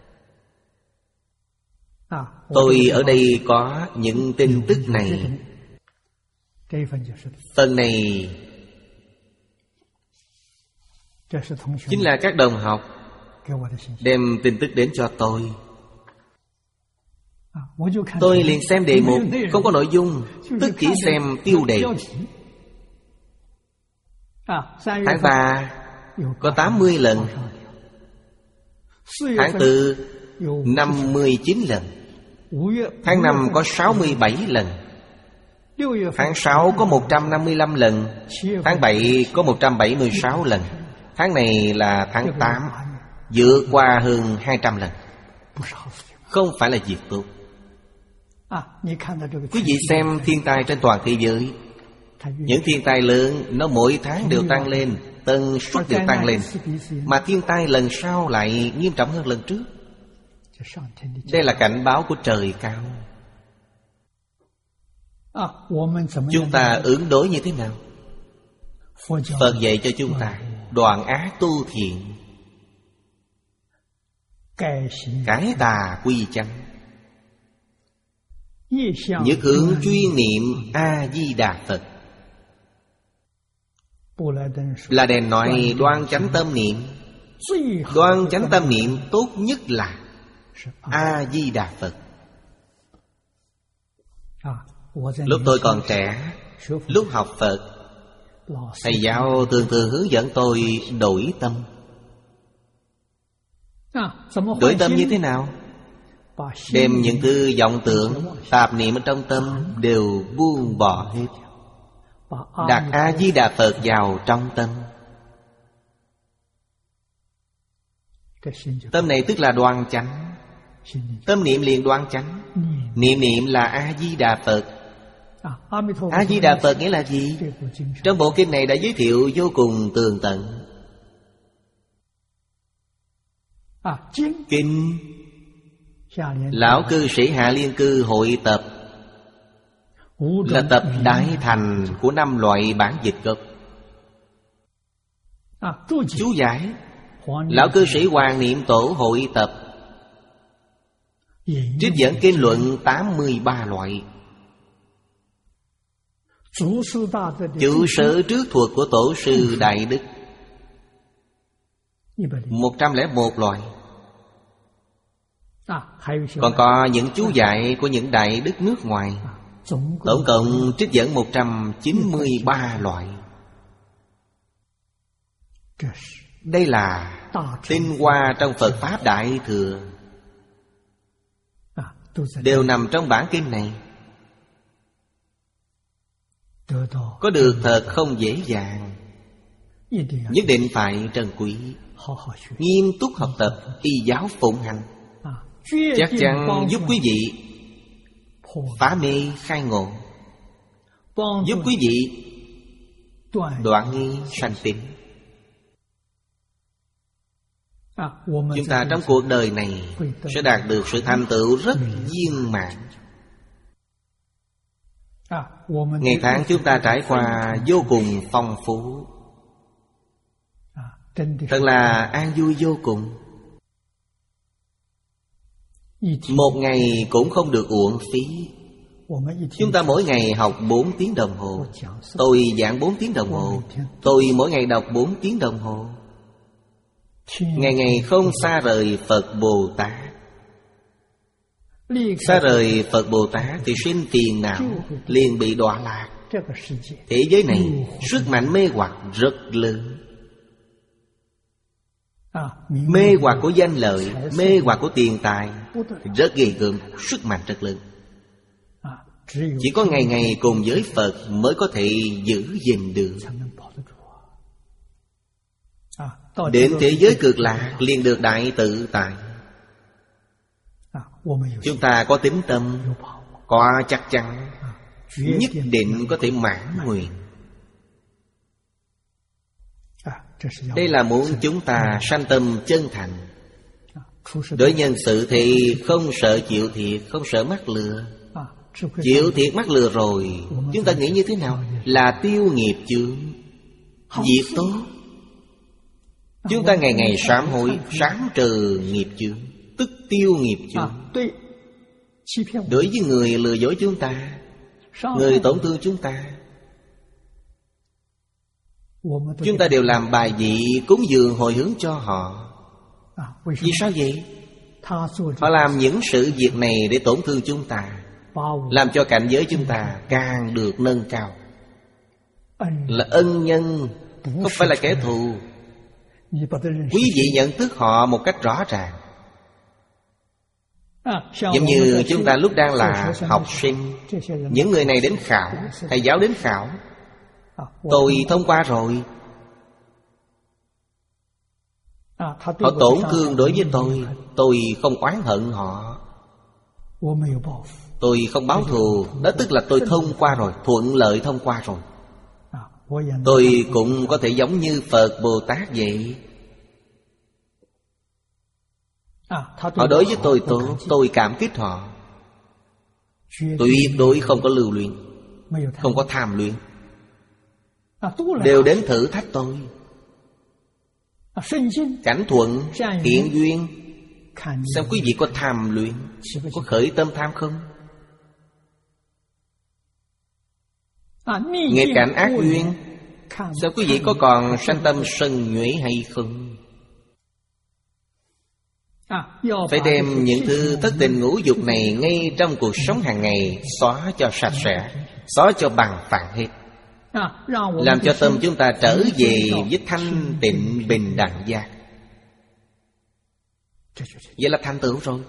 Tôi ở đây có những tin tức này. Phần này chính là các đồng học đem tin tức đến cho tôi. Tôi liền xem đề mục, không có nội dung, tức chỉ xem tiêu đề. Tháng ba có tám mươi lần, tháng tư năm mươi chín lần, tháng năm có sáu mươi bảy lần, tháng sáu có một trăm năm mươi lăm lần, tháng bảy có một trăm bảy mươi sáu lần. Tháng này là tháng tám, vượt qua hơn hai trăm lần. Không phải là việc tốt. Quý vị xem thiên tai trên toàn thế giới, những thiên tai lớn nó mỗi tháng đều tăng lên, tần suất đều tăng lên. Mà thiên tai lần sau lại nghiêm trọng hơn lần trước. Đây là cảnh báo của trời cao. Chúng ta ứng đối như thế nào? Phật dạy cho chúng ta đoạn ác tu thiện, cải tà quy chánh, nhất hướng chuyên niệm A-di-đà Phật. Là đèn nói đoan chánh tâm niệm. Đoan chánh tâm niệm tốt nhất là A-di-đà Phật. Lúc tôi còn trẻ, lúc học Phật, thầy giáo thường thường hướng dẫn tôi đổi tâm. Đổi tâm như thế nào? Đem những thứ vọng tưởng, tạp niệm ở trong tâm đều buông bỏ hết, đặt A-di-đà Phật vào trong tâm. Tâm này tức là đoan chánh. Tâm niệm liền đoan chánh. Niệm niệm là A-di-đà Phật. A-di-đà Phật nghĩa là gì? Trong bộ kinh này đã giới thiệu vô cùng tường tận. Kinh Lão cư sĩ Hạ Liên Cư hội tập là tập đại thành của năm loại bản dịch gốc. Chú giải Lão cư sĩ Hoàng Niệm Tổ hội tập trích dẫn kinh luận tám mươi ba loại. Chủ sở trước thuật của Tổ sư Đại Đức một trăm lẻ một loại. Còn có những chú giải của những đại đức nước ngoài, tổng cộng trích dẫn một trăm chín mươi ba loại. Đây là tinh hoa trong Phật Pháp Đại Thừa đều nằm trong bản kinh này. Có được thật không dễ dàng, nhất định phải trân quý, nghiêm túc học tập, y giáo phụng hành, chắc chắn giúp quý vị phá mê khai ngộ, giúp quý vị đoạn nghi sanh tín. Chúng ta trong cuộc đời này sẽ đạt được sự thành tựu rất viên mãn. Ngày tháng chúng ta trải qua vô cùng phong phú, thật là an vui vô cùng. Một ngày cũng không được uổng phí. Chúng ta mỗi ngày học bốn tiếng đồng hồ, tôi giảng bốn tiếng đồng hồ, tôi mỗi ngày đọc bốn tiếng đồng hồ. Ngày ngày không xa rời Phật Bồ Tát. Xa rời Phật Bồ Tát thì sinh phiền não, liền bị đọa lạc. Thế giới này sức mạnh mê hoặc rất lớn. Mê hoặc của danh lợi, mê hoặc của tiền tài rất ghê gớm, sức mạnh rất lớn. Chỉ có ngày ngày cùng với Phật mới có thể giữ gìn được. Đến thế giới cực lạc liền được đại tự tại. Chúng ta có tín tâm, có chắc chắn, nhất định có thể mãn nguyện. Đây là muốn chúng ta sanh tâm chân thành. Đối nhân sự thì không sợ chịu thiệt, không sợ mắc lừa. Chịu thiệt mắc lừa rồi, chúng ta nghĩ như thế nào? Là tiêu nghiệp chướng, việc tốt. Chúng ta ngày ngày sám hối, sám trừ nghiệp chướng, tức tiêu nghiệp chướng. Đối với người lừa dối chúng ta, người tổn thương chúng ta, chúng ta đều làm bài vị cúng dường hồi hướng cho họ. Vì sao vậy? Họ làm những sự việc này để tổn thương chúng ta, làm cho cảnh giới chúng ta càng được nâng cao. Là ân nhân, không phải là kẻ thù. Quý vị nhận thức họ một cách rõ ràng. Giống như chúng ta lúc đang là học sinh, những người này đến khảo, thầy giáo đến khảo, tôi thông qua rồi. Họ tổn thương đối với tôi, tôi không oán hận họ, tôi không báo thù. Đó tức là tôi thông qua rồi, thuận lợi thông qua rồi. Tôi cũng có thể giống như Phật Bồ Tát vậy. Họ đối với tôi tốt, tôi cảm kích họ. Tôi tuyệt đối không có lưu luyện, không có tham luyện. Đều đến thử thách tôi. Cảnh thuận, thiện duyên, xem quý vị có tham luyện, có khởi tâm tham không? Nghịch cảnh ác duyên, xem quý vị có còn sanh tâm sân nhuệ hay không? Phải đem những thứ thất tình ngũ dục này ngay trong cuộc sống hàng ngày xóa cho sạch sẽ, xóa cho bằng phẳng hết, làm cho tâm chúng ta trở về với thanh tịnh bình đẳng giác. Vậy là thành tựu rồi.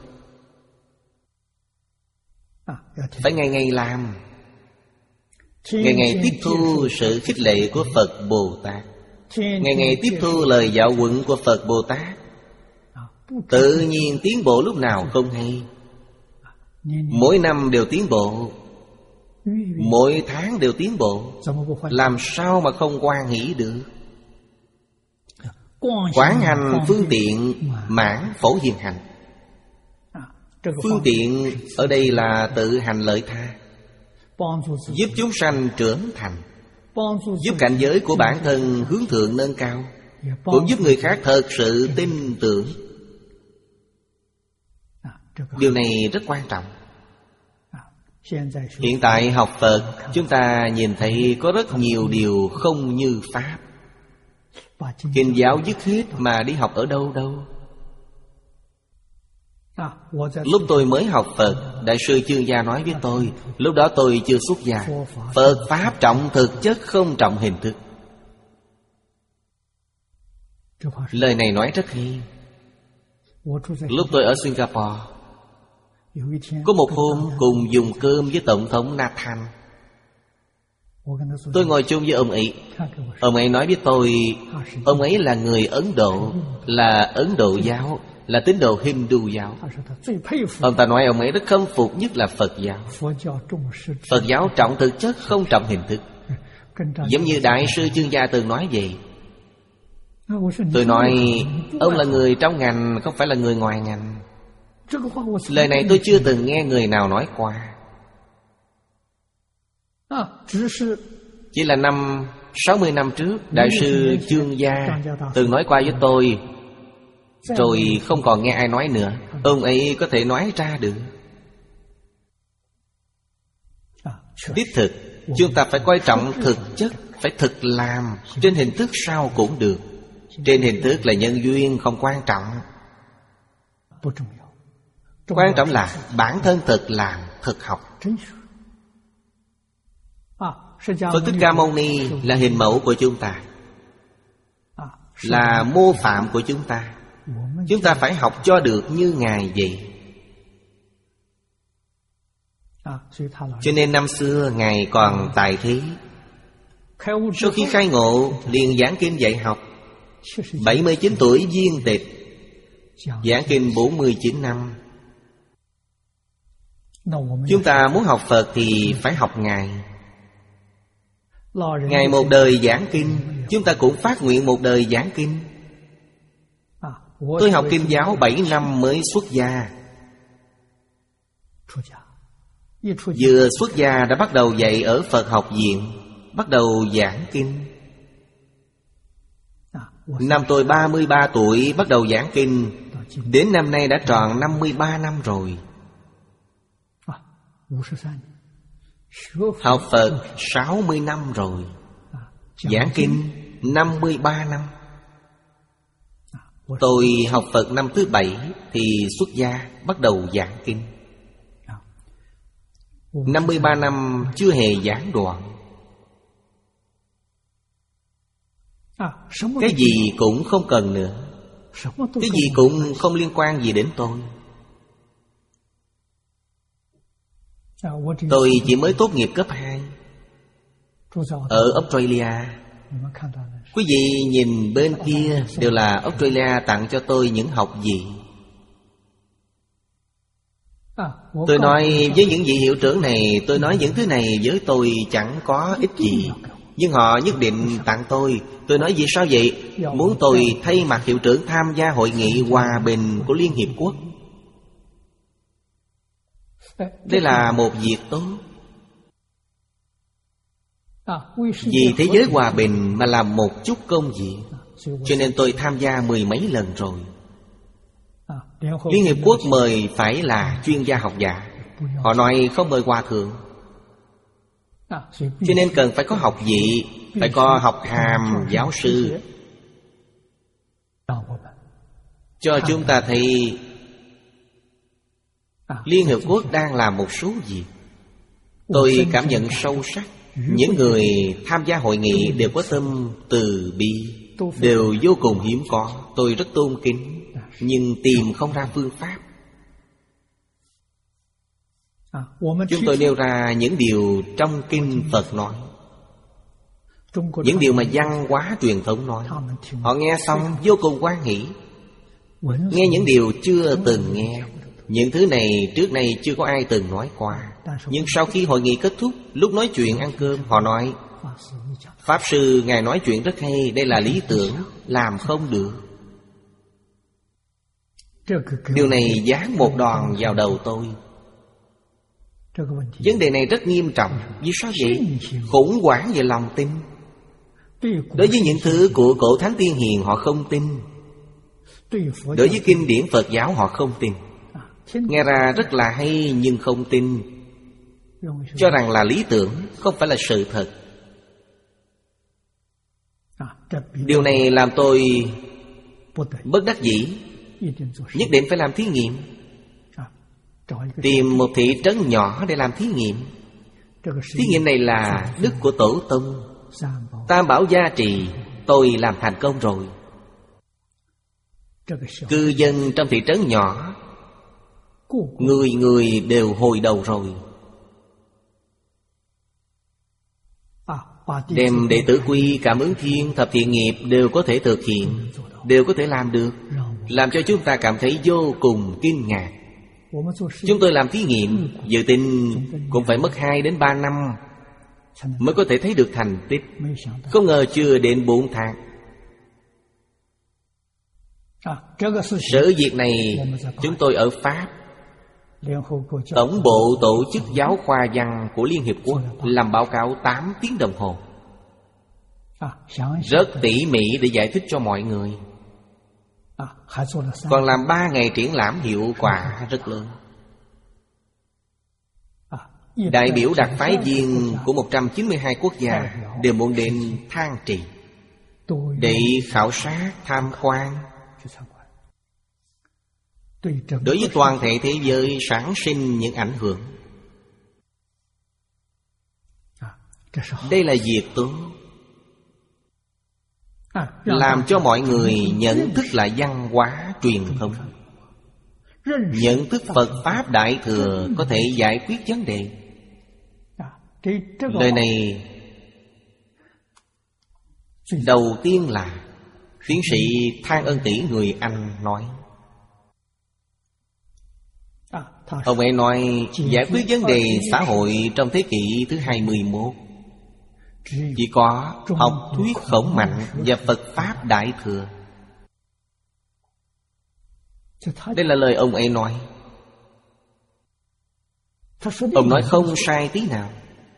Phải ngày ngày làm, ngày ngày tiếp thu sự khích lệ của Phật Bồ Tát, ngày ngày tiếp thu lời giáo huấn của Phật Bồ Tát. Tự nhiên tiến bộ lúc nào không hay. Mỗi năm đều tiến bộ, mỗi tháng đều tiến bộ, làm sao mà không hoan hỷ được? Quán hành phương tiện mãn phổ hiền hành. Phương tiện ở đây là tự hành lợi tha, giúp chúng sanh trưởng thành, giúp cảnh giới của bản thân hướng thượng nâng cao, cũng giúp người khác thật sự tin tưởng. Điều này rất quan trọng. Hiện tại học Phật, chúng ta nhìn thấy có rất nhiều điều không như Pháp. Kinh giáo dứt hết mà đi học ở đâu đâu. Lúc tôi mới học Phật, Đại sư Chương Gia nói với tôi, lúc đó tôi chưa xuất gia, Phật Pháp trọng thực chất không trọng hình thức. Lời này nói rất hay. Lúc tôi ở Singapore, có một hôm cùng dùng cơm với Tổng thống Nathan. Tôi ngồi chung với ông ấy. Ông ấy nói với tôi, ông ấy là người Ấn Độ, là Ấn Độ giáo, là tín đồ Hindu giáo. Ông ta nói ông ấy rất khâm phục nhất là Phật giáo. Phật giáo trọng thực chất, không trọng hình thức. Giống như Đại sư Chương Gia từng nói vậy. Tôi nói, ông là người trong ngành, không phải là người ngoài ngành. Lời này tôi chưa từng nghe người nào nói qua. Chỉ là năm sáu mươi năm trước, Đại sư Chương Gia từng nói qua với tôi, rồi không còn nghe ai nói nữa. Ông ấy có thể nói ra được. Đích thực, chúng ta phải coi trọng thực chất, phải thực làm. Trên hình thức sao cũng được. Trên hình thức là nhân duyên, không quan trọng. Quan trọng là bản thân thực làm, thực học. Phật Thích Ca Mâu Ni là hình mẫu của chúng ta, là mô phạm của chúng ta. Chúng ta phải học cho được như Ngài vậy. Cho nên năm xưa Ngài còn tại thế, sau khi khai ngộ liền giảng kinh dạy học. Bảy mươi chín tuổi viên tịch, giảng kinh bốn mươi chín năm. Chúng ta muốn học Phật thì phải học Ngài. Ngài một đời giảng kinh, chúng ta cũng phát nguyện một đời giảng kinh. Tôi học kinh giáo bảy năm mới xuất gia. Vừa xuất gia đã bắt đầu dạy ở Phật học viện, bắt đầu giảng kinh. Năm tôi ba mươi ba tuổi bắt đầu giảng kinh, đến năm nay đã tròn năm mươi ba năm rồi. Học Phật sáu mươi năm rồi, giảng kinh năm mươi ba năm. Tôi học Phật năm thứ bảy thì xuất gia, bắt đầu giảng kinh. Năm mươi ba năm chưa hề giảng đoạn. Cái gì cũng không cần nữa, cái gì cũng không liên quan gì đến tôi. Tôi chỉ mới tốt nghiệp cấp hai ở Australia. Quý vị nhìn bên kia đều là Australia tặng cho tôi những học vị. Tôi nói với những vị hiệu trưởng này, tôi nói những thứ này với tôi chẳng có ích gì, nhưng họ nhất định tặng tôi. Tôi nói vì sao vậy? Muốn tôi thay mặt hiệu trưởng tham gia hội nghị hòa bình của Liên Hiệp Quốc. Đây là một việc tốt. Vì thế giới hòa bình mà làm một chút công việc, cho nên tôi tham gia mười mấy lần rồi. Liên Hiệp Quốc mời phải là chuyên gia học giả, họ nói không mời hòa thượng. Cho nên cần phải có học vị, phải có học hàm giáo sư, cho chúng ta thấy Liên Hiệp Quốc đang làm một số việc. Tôi cảm nhận sâu sắc, những người tham gia hội nghị đều có tâm từ bi, đều vô cùng hiếm có. Tôi rất tôn kính, nhưng tìm không ra phương pháp. Chúng tôi nêu ra những điều trong kinh Phật nói, những điều mà văn hóa truyền thống nói. Họ nghe xong vô cùng hoan hỷ, nghe những điều chưa từng nghe. Những thứ này trước này chưa có ai từng nói qua. Nhưng sau khi hội nghị kết thúc, lúc nói chuyện ăn cơm, họ nói: Pháp Sư, Ngài nói chuyện rất hay, đây là lý tưởng, làm không được. Điều này giáng một đòn vào đầu tôi. Vấn đề này rất nghiêm trọng. Vì sao vậy? Khủng hoảng về lòng tin. Đối với những thứ của cổ thánh tiên hiền họ không tin, đối với kinh điển Phật giáo họ không tin. Nghe ra rất là hay nhưng không tin, cho rằng là lý tưởng, không phải là sự thật. Điều này làm tôi bất đắc dĩ, nhất định phải làm thí nghiệm. Tìm một thị trấn nhỏ để làm thí nghiệm. Thí nghiệm này là đức của Tổ Tông, Tam Bảo gia trì. Tôi làm thành công rồi. Cư dân trong thị trấn nhỏ, người người đều hồi đầu rồi. Đem đệ tử quy, Cảm Ứng Thiên, thập thiện nghiệp đều có thể thực hiện, đều có thể làm được, làm cho chúng ta cảm thấy vô cùng kinh ngạc. Chúng tôi làm thí nghiệm, dự tính cũng phải mất hai đến ba năm mới có thể thấy được thành tích. Không ngờ chưa đến bốn tháng. Sự việc này chúng tôi ở Pháp, Tổng bộ Tổ chức Giáo khoa Văn của Liên Hiệp Quốc làm báo cáo tám tiếng đồng hồ, rất tỉ mỉ để giải thích cho mọi người. Còn làm ba ngày triển lãm, hiệu quả rất lớn. Đại biểu đặc phái viên của một trăm chín mươi hai quốc gia đều muốn đến Thang Trì để khảo sát, tham quan. Đối với toàn thể thế giới sản sinh những ảnh hưởng. Đây là việc tốt, làm cho mọi người nhận thức lại văn hóa truyền thống, nhận thức Phật Pháp Đại Thừa có thể giải quyết vấn đề. Lời này đầu tiên là tiến sĩ Thang Ân Tỷ người Anh nói. Ông ấy nói giải quyết vấn đề xã hội trong thế kỷ thứ hai mươi mốt chỉ có học thuyết Khổng Mạnh và Phật Pháp Đại Thừa. Đây là lời ông ấy nói. Ông nói không sai tí nào.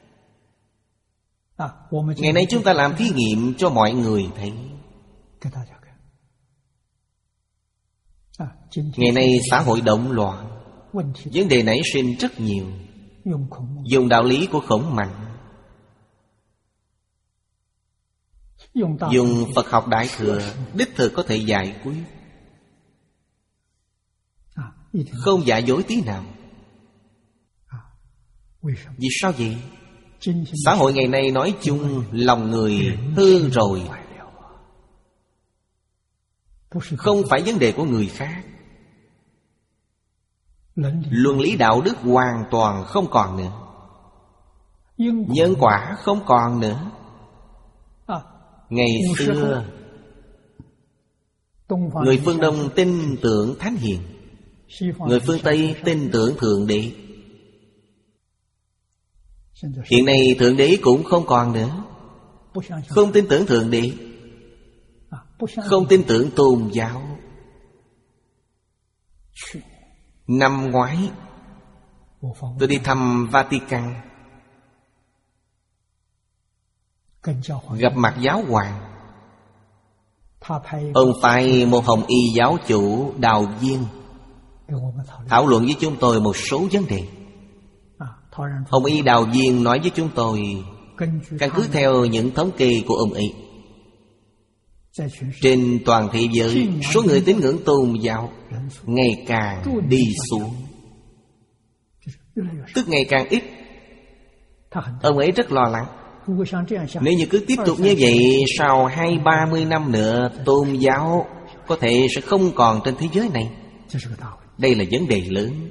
Ngày nay chúng ta làm thí nghiệm cho mọi người thấy. Ngày nay xã hội động loạn, vấn đề nảy sinh rất nhiều. Dùng đạo lý của Khổng Mạnh, dùng Phật học Đại Thừa, đích thực có thể giải quyết, không giả dối tí nào. Vì sao vậy? Xã hội ngày nay nói chung lòng người hư rồi. Không phải vấn đề của người khác. Luân lý đạo đức hoàn toàn không còn nữa. Nhân quả không còn nữa. Ngày xưa người phương Đông tin tưởng Thánh Hiền, người phương Tây tin tưởng Thượng Đế. Hiện nay Thượng Đế cũng không còn nữa. Không tin tưởng Thượng Đế, không tin tưởng tôn giáo. Năm ngoái tôi đi thăm Vatican, gặp mặt giáo hoàng. Ông phải một hồng y giáo chủ Đào Viên thảo luận với chúng tôi một số vấn đề. Hồng y Đào Viên nói với chúng tôi, căn cứ theo những thống kê của ông ấy, trên toàn thế giới số người tín ngưỡng tôn giáo ngày càng đi xuống, tức ngày càng ít. Ông ấy rất lo lắng. Nếu như cứ tiếp tục như vậy, sau hai ba mươi năm nữa tôn giáo có thể sẽ không còn trên thế giới này. Đây là vấn đề lớn.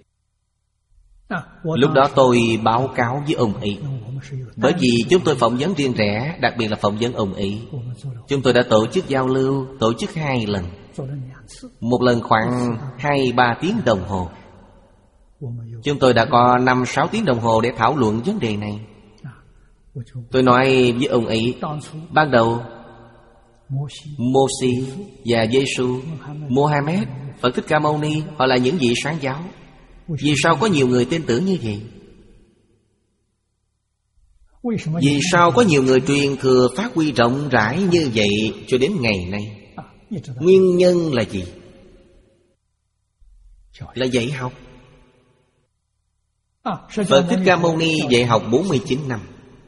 Lúc đó tôi báo cáo với ông ấy, bởi vì chúng tôi phỏng vấn riêng rẽ, đặc biệt là phỏng vấn ông ấy. Chúng tôi đã tổ chức giao lưu, tổ chức hai lần, một lần khoảng hai ba tiếng đồng hồ. Chúng tôi đã có năm sáu tiếng đồng hồ để thảo luận vấn đề này. Tôi nói với ông ấy, ban đầu Mô-si và Giê-xu, Mohammed, Phật Thích Ca Mâu Ni, họ là những vị sáng giáo. Vì sao có nhiều người tin tưởng như vậy? Vì sao có nhiều người truyền thừa phát huy rộng rãi như vậy cho đến ngày nay? Nguyên nhân là gì? Là dạy học. Phật Thích Ca Mâu Ni dạy học bốn mươi chín năm,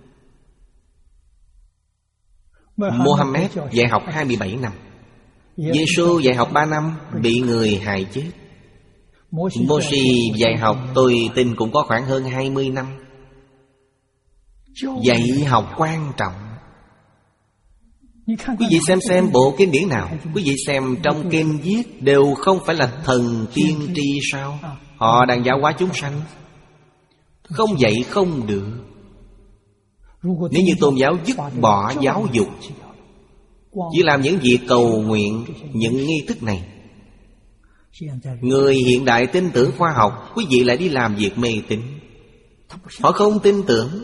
Mohammed dạy học hai mươi bảy năm, Giê-xu dạy học ba năm, bị người hại chết. Mô-si dạy học tôi tin cũng có khoảng hơn hai mươi năm. Dạy học quan trọng. Quý vị xem xem bộ kinh điển nào, quý vị xem trong kinh viết đều không phải là thần tiên tri sao? Họ đang giáo hóa chúng sanh. Không dạy không được. Nếu như tôn giáo dứt bỏ giáo dục, chỉ làm những việc cầu nguyện, những nghi thức này, người hiện đại tin tưởng khoa học, quý vị lại đi làm việc mê tín. Họ không tin tưởng.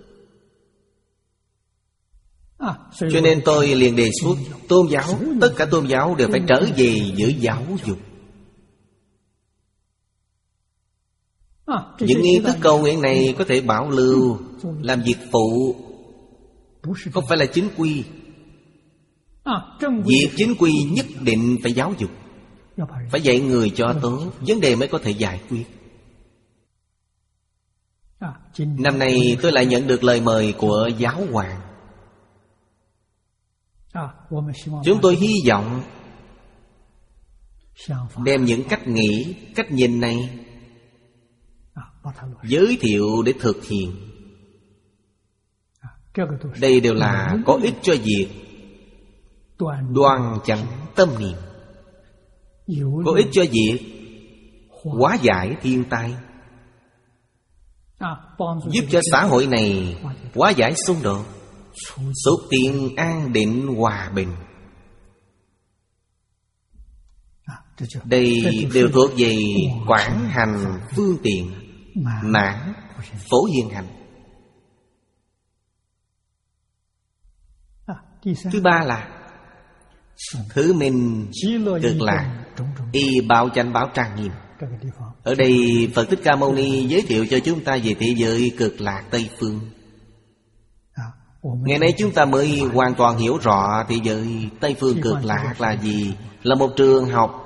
Cho nên tôi liền đề xuất tôn giáo, tất cả tôn giáo đều phải trở về với giáo dục. Những nghi thức cầu nguyện này có thể bảo lưu, làm việc phụ, không phải là chính quy. Việc chính quy nhất định phải giáo dục, phải dạy người cho tốt, vấn đề mới có thể giải quyết. Năm nay tôi lại nhận được lời mời của giáo hoàng. Chúng tôi hy vọng đem những cách nghĩ, cách nhìn này giới thiệu để thực hiện. Đây đều là có ích cho việc đoan chánh tâm niệm, có ích cho việc hóa giải thiên tai, giúp cho xã hội này hóa giải xung đột, xúc tiến an định hòa bình. Đây đều thuộc về quảng hành phương tiện, mãn phổ hiền hành. Thứ ba là thứ minh cực lạc, y báo chánh báo trang nghiêm. Ở đây Phật Thích Ca Mâu Ni giới thiệu cho chúng ta về thế giới cực lạc Tây Phương. Ngày nay chúng ta mới hoàn toàn hiểu rõ thế giới Tây Phương cực lạc là gì. Là một trường học,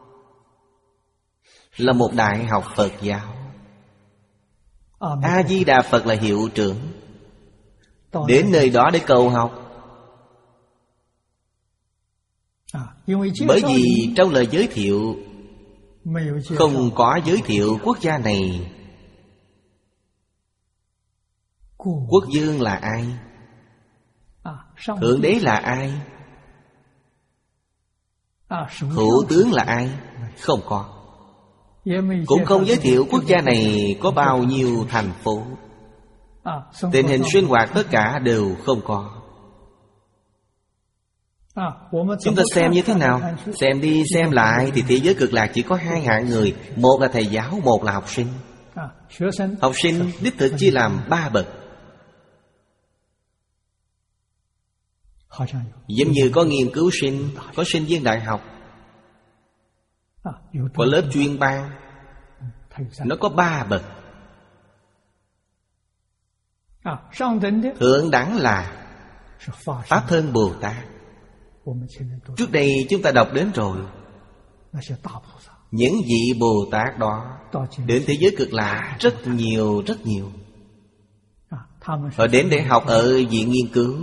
là một đại học Phật giáo. A-di-đà Phật là hiệu trưởng. Đến nơi đó để cầu học. Bởi vì trong lời giới thiệu không có giới thiệu quốc gia này. Quốc vương là ai? Thượng đế là ai? Thủ tướng là ai? Không có. Cũng không giới thiệu quốc gia này có bao nhiêu thành phố. Tình hình sinh hoạt tất cả đều không có. Chúng ta xem như thế nào? Xem đi xem lại thì thế giới cực lạc chỉ có hai hạng người. Một là thầy giáo, một là học sinh. Học sinh đích thực chia làm ba bậc. Giống như có nghiên cứu sinh, có sinh viên đại học, có lớp chuyên ban. Nó có ba bậc. Thượng đẳng là Pháp Thân Bồ Tát. Trước đây chúng ta đọc đến rồi. Những vị Bồ Tát đó đến thế giới cực lạc rất nhiều rất nhiều. Họ đến để học ở viện nghiên cứu.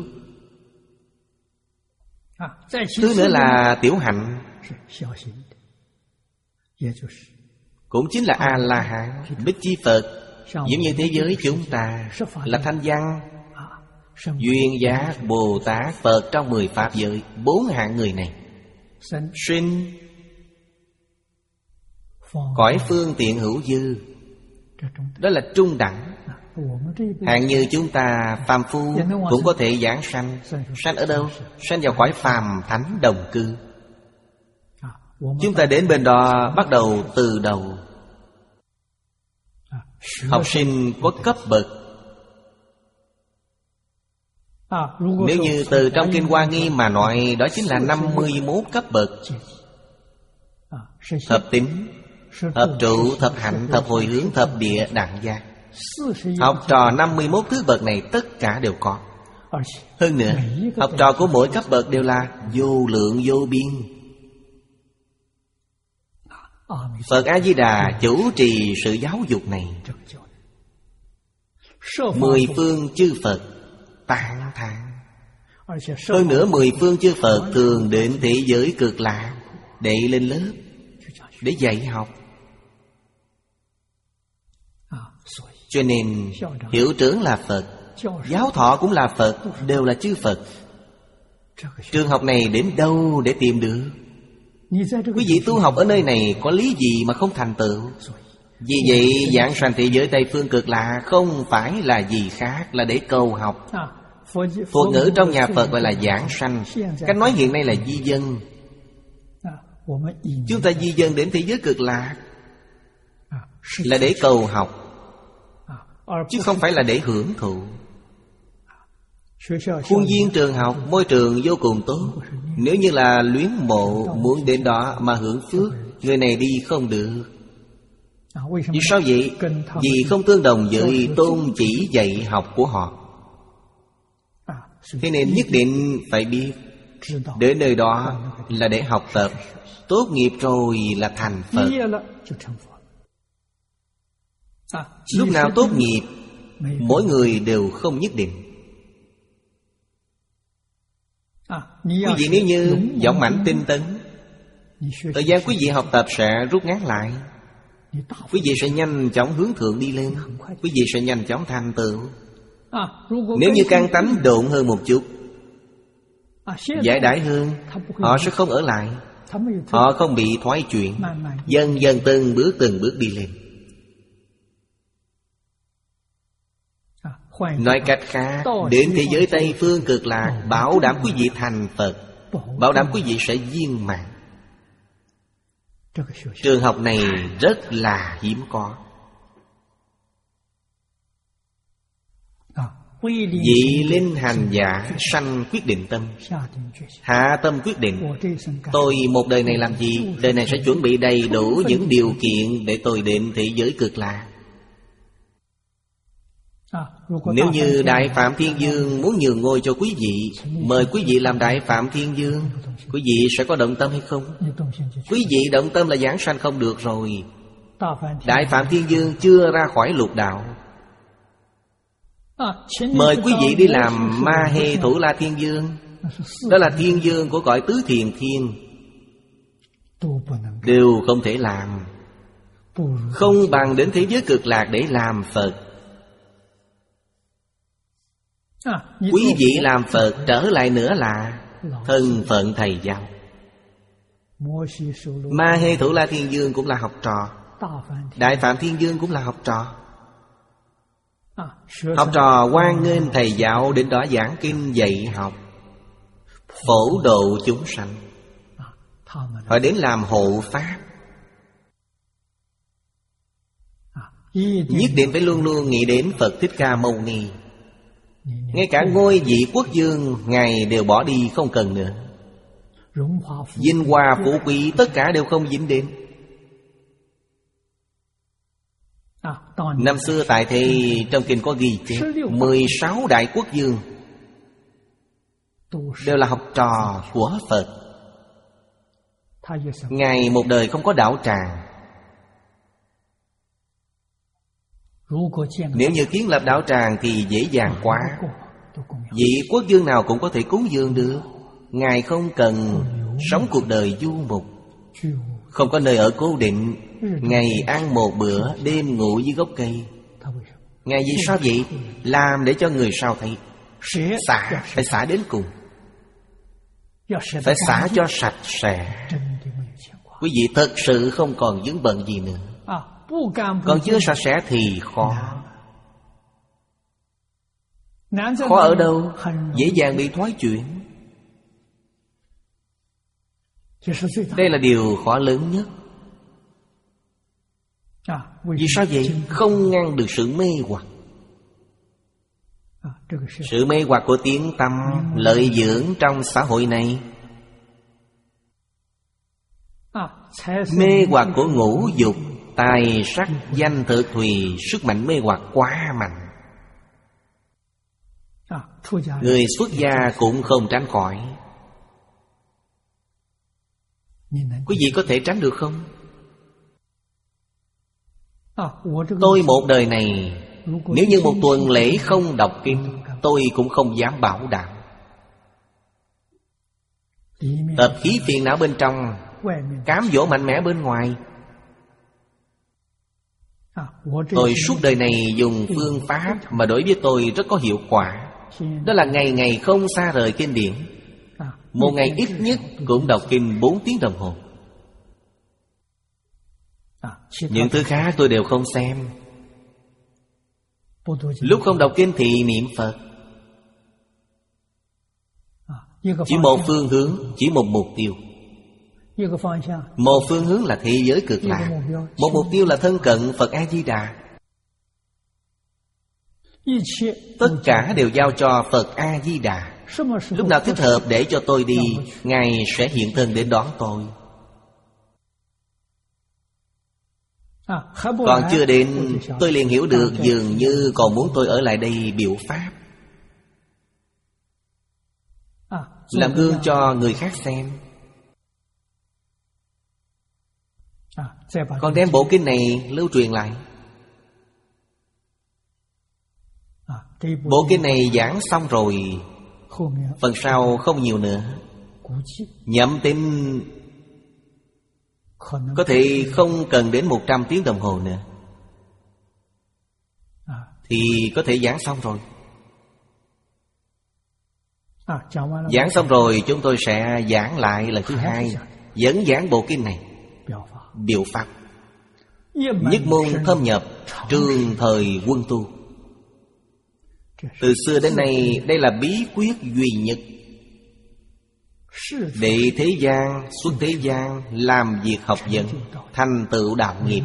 Thứ nữa là tiểu hạnh, cũng chính là A-la-hán, Bích Chi Phật. Giống như thế giới chúng ta là Thanh Văn, Duyên Giác, Bồ Tát, Phật trong mười pháp giới. Bốn hạng người này. Sinh cõi phương tiện hữu dư, đó là trung đẳng. Hạng như chúng ta phàm phu cũng có thể giảng sanh. Sanh ở đâu? Sanh vào cõi phàm thánh đồng cư. Chúng ta đến bên đó bắt đầu từ đầu. Học sinh có cấp bậc. Nếu như từ trong Kinh Hoa Nghiêm mà nói, đó chính là năm mươi mốt cấp bậc. Thập tín, thập trụ, thập hạnh, thập hồi hướng, thập địa, đẳng giác. Học trò năm mươi mốt thứ bậc này tất cả đều có. Hơn nữa, học trò của mỗi cấp bậc đều là vô lượng vô biên. Phật A-di-đà chủ trì sự giáo dục này. Mười phương chư Phật tán thán. Hơn nữa mười phương chư Phật thường đến thế giới cực lạc để lên lớp, để dạy học. Cho nên hiệu trưởng là Phật, giáo thọ cũng là Phật, đều là chư Phật. Trường học này đến đâu để tìm được? Quý vị tu học ở nơi này có lý gì mà không thành tựu? Vì vậy giảng sanh thế giới Tây Phương Cực Lạc không phải là gì khác, là để cầu học. Phật ngữ trong nhà Phật gọi là giảng sanh. Cách nói hiện nay là di dân. Chúng ta di dân đến thế giới Cực Lạc là để cầu học, chứ không phải là để hưởng thụ. Khuôn viên trường học, môi trường vô cùng tốt. Nếu như là luyến mộ, muốn đến đó mà hưởng phước, người này đi không được. Vì sao vậy? Vì không tương đồng với tôn chỉ dạy học của họ. Thế nên nhất định phải biết, đến nơi đó là để học tập. Tốt nghiệp rồi là thành Phật. Lúc nào tốt nghiệp, mỗi người đều không nhất định. Quý vị nếu như dũng mãnh tinh tấn, thời gian quý vị học tập sẽ rút ngắn lại. Quý vị sẽ nhanh chóng hướng thượng đi lên. Quý vị sẽ nhanh chóng thành tựu. Nếu như căn tánh độn hơn một chút, giải đãi hơn, họ sẽ không ở lại. Họ không bị thoái chuyển. Dần dần từng bước từng bước đi lên. Nói cách khác, đến thế giới Tây Phương Cực Lạc, bảo đảm quý vị thành Phật, bảo đảm quý vị sẽ viên mãn. Trường học này rất là hiếm có. Vị linh hành giả sanh quyết định tâm, hạ tâm quyết định. Tôi một đời này làm gì? Đời này sẽ chuẩn bị đầy đủ những điều kiện để tôi đến thế giới Cực Lạc. Nếu như Đại Phạm Thiên Dương muốn nhường ngôi cho quý vị, mời quý vị làm Đại Phạm Thiên Dương, quý vị sẽ có động tâm hay không? Quý vị động tâm là giảng sanh không được rồi. Đại Phạm Thiên Dương chưa ra khỏi lục đạo. Mời quý vị đi làm Ma Hê Thủ La Thiên Dương, đó là thiên dương của cõi tứ thiền thiên, đều không thể làm. Không bằng đến thế giới Cực Lạc để làm Phật. Quý vị làm Phật trở lại nữa là thân phận thầy giáo. Ma Hê Thủ La Thiên Dương cũng là học trò, Đại Phạm Thiên Dương cũng là học trò. Học trò hoan nghênh thầy giáo đến đó giảng kinh dạy học, phổ độ chúng sanh. Họ đến làm hộ pháp. Nhất định phải luôn luôn nghĩ đến Phật Thích Ca Mâu Ni. Ngay cả ngôi vị quốc vương Ngài đều bỏ đi không cần nữa. Vinh hoa phú quý tất cả đều không dính đến. Năm xưa tại thì trong kinh có ghi chép mười sáu đại quốc vương đều là học trò của Phật. Ngài một đời không có đạo tràng. Nếu như kiến lập đạo tràng thì dễ dàng quá. Vị quốc vương nào cũng có thể cúng dường được. Ngài không cần sống cuộc đời du mục, không có nơi ở cố định. Ngày ăn một bữa, đêm ngủ dưới gốc cây. Ngài vì sao vậy? Làm để cho người sau thấy. Xả, phải xả đến cùng. Phải xả cho sạch sẽ. Quý vị thật sự không còn vướng bận gì nữa. Còn chưa sạch sẽ thì khó. Khó ở đâu? Dễ dàng bị thoái chuyển. Đây là điều khó lớn nhất. Vì sao vậy? Không ngăn được sự mê hoặc. Sự mê hoặc của tiếng tăm, lợi dưỡng trong xã hội này. Mê hoặc của ngũ dục, tài sắc danh thực thùy, sức mạnh mê hoặc quá mạnh. Người xuất gia cũng không tránh khỏi. Quý vị có thể tránh được không? Tôi một đời này, nếu như một tuần lễ không đọc kinh, tôi cũng không dám bảo đảm. Tập khí phiền não bên trong, cám dỗ mạnh mẽ bên ngoài. Tôi suốt đời này dùng phương pháp mà đối với tôi rất có hiệu quả. Đó là ngày ngày không xa rời kinh điển. Một ngày ít nhất cũng đọc kinh bốn tiếng đồng hồ. Những thứ khác tôi đều không xem. Lúc không đọc kinh thì niệm Phật. Chỉ một phương hướng, chỉ một mục tiêu. Một phương hướng là thế giới cực lạc, một mục tiêu là thân cận Phật A-di-đà. Tất cả đều giao cho Phật A-di-đà. Lúc nào thích hợp để cho tôi đi, Ngài sẽ hiện thân đến đón tôi. Còn chưa đến, tôi liền hiểu được dường như còn muốn tôi ở lại đây biểu pháp, làm gương cho người khác xem. Còn đem bộ kinh này lưu truyền lại. Bộ kinh này giảng xong rồi, phần sau không nhiều nữa. Nhậm tính có thể không cần đến một trăm tiếng đồng hồ nữa, thì có thể giảng xong rồi. Giảng xong rồi chúng tôi sẽ giảng lại lần thứ hai, vẫn giảng bộ kinh này, biểu pháp. Nhất môn thâm nhập, trường thời quân tu. Từ xưa đến nay, đây là bí quyết duy nhất để thế gian, xuất thế gian, làm việc học vấn, thành tựu đạo nghiệp.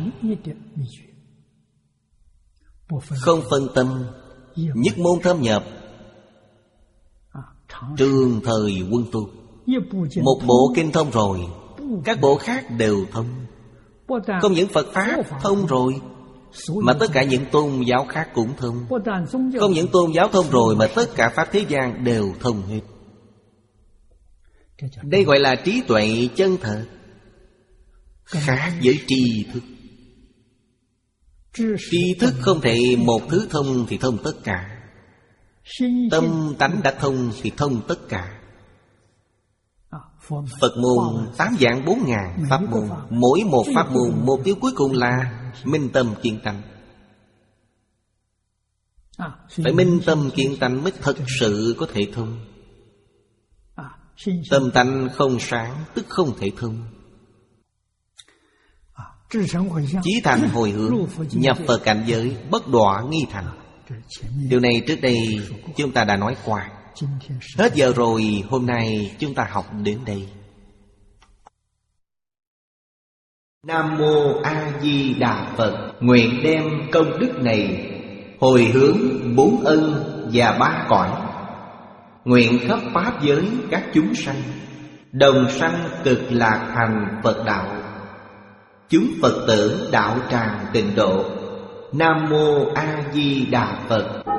Không phân tâm, nhất môn thâm nhập, trường thời quân tu. Một bộ kinh thông rồi, các bộ khác đều thông. Không những Phật Pháp thông rồi, mà tất cả những tôn giáo khác cũng thông. Không những tôn giáo thông rồi, mà tất cả Pháp thế gian đều thông hết. Đây gọi là trí tuệ chân thật, khác với tri thức. Tri thức không thể một thứ thông thì thông tất cả. Tâm tánh đã thông thì thông tất cả. Phật môn tám vạn bốn ngàn pháp môn, mỗi một pháp môn mục tiêu cuối cùng là minh tâm kiến tánh. Phải minh tâm kiến tánh mới thật sự có thể thông. Tâm tánh không sáng tức không thể thông. Chí thành hồi hướng, nhập Phật cảnh giới, bất đọa nghi thành. Điều này trước đây chúng ta đã nói qua. Hết giờ rồi, hôm nay chúng ta học đến đây. Nam Mô A Di Đà Phật. Nguyện đem công đức này hồi hướng bốn ân và ba cõi. Nguyện khắp pháp giới các chúng sanh đồng sanh cực lạc thành Phật đạo. Chúng Phật tử đạo tràng tịnh độ. Nam Mô A Di Đà Phật.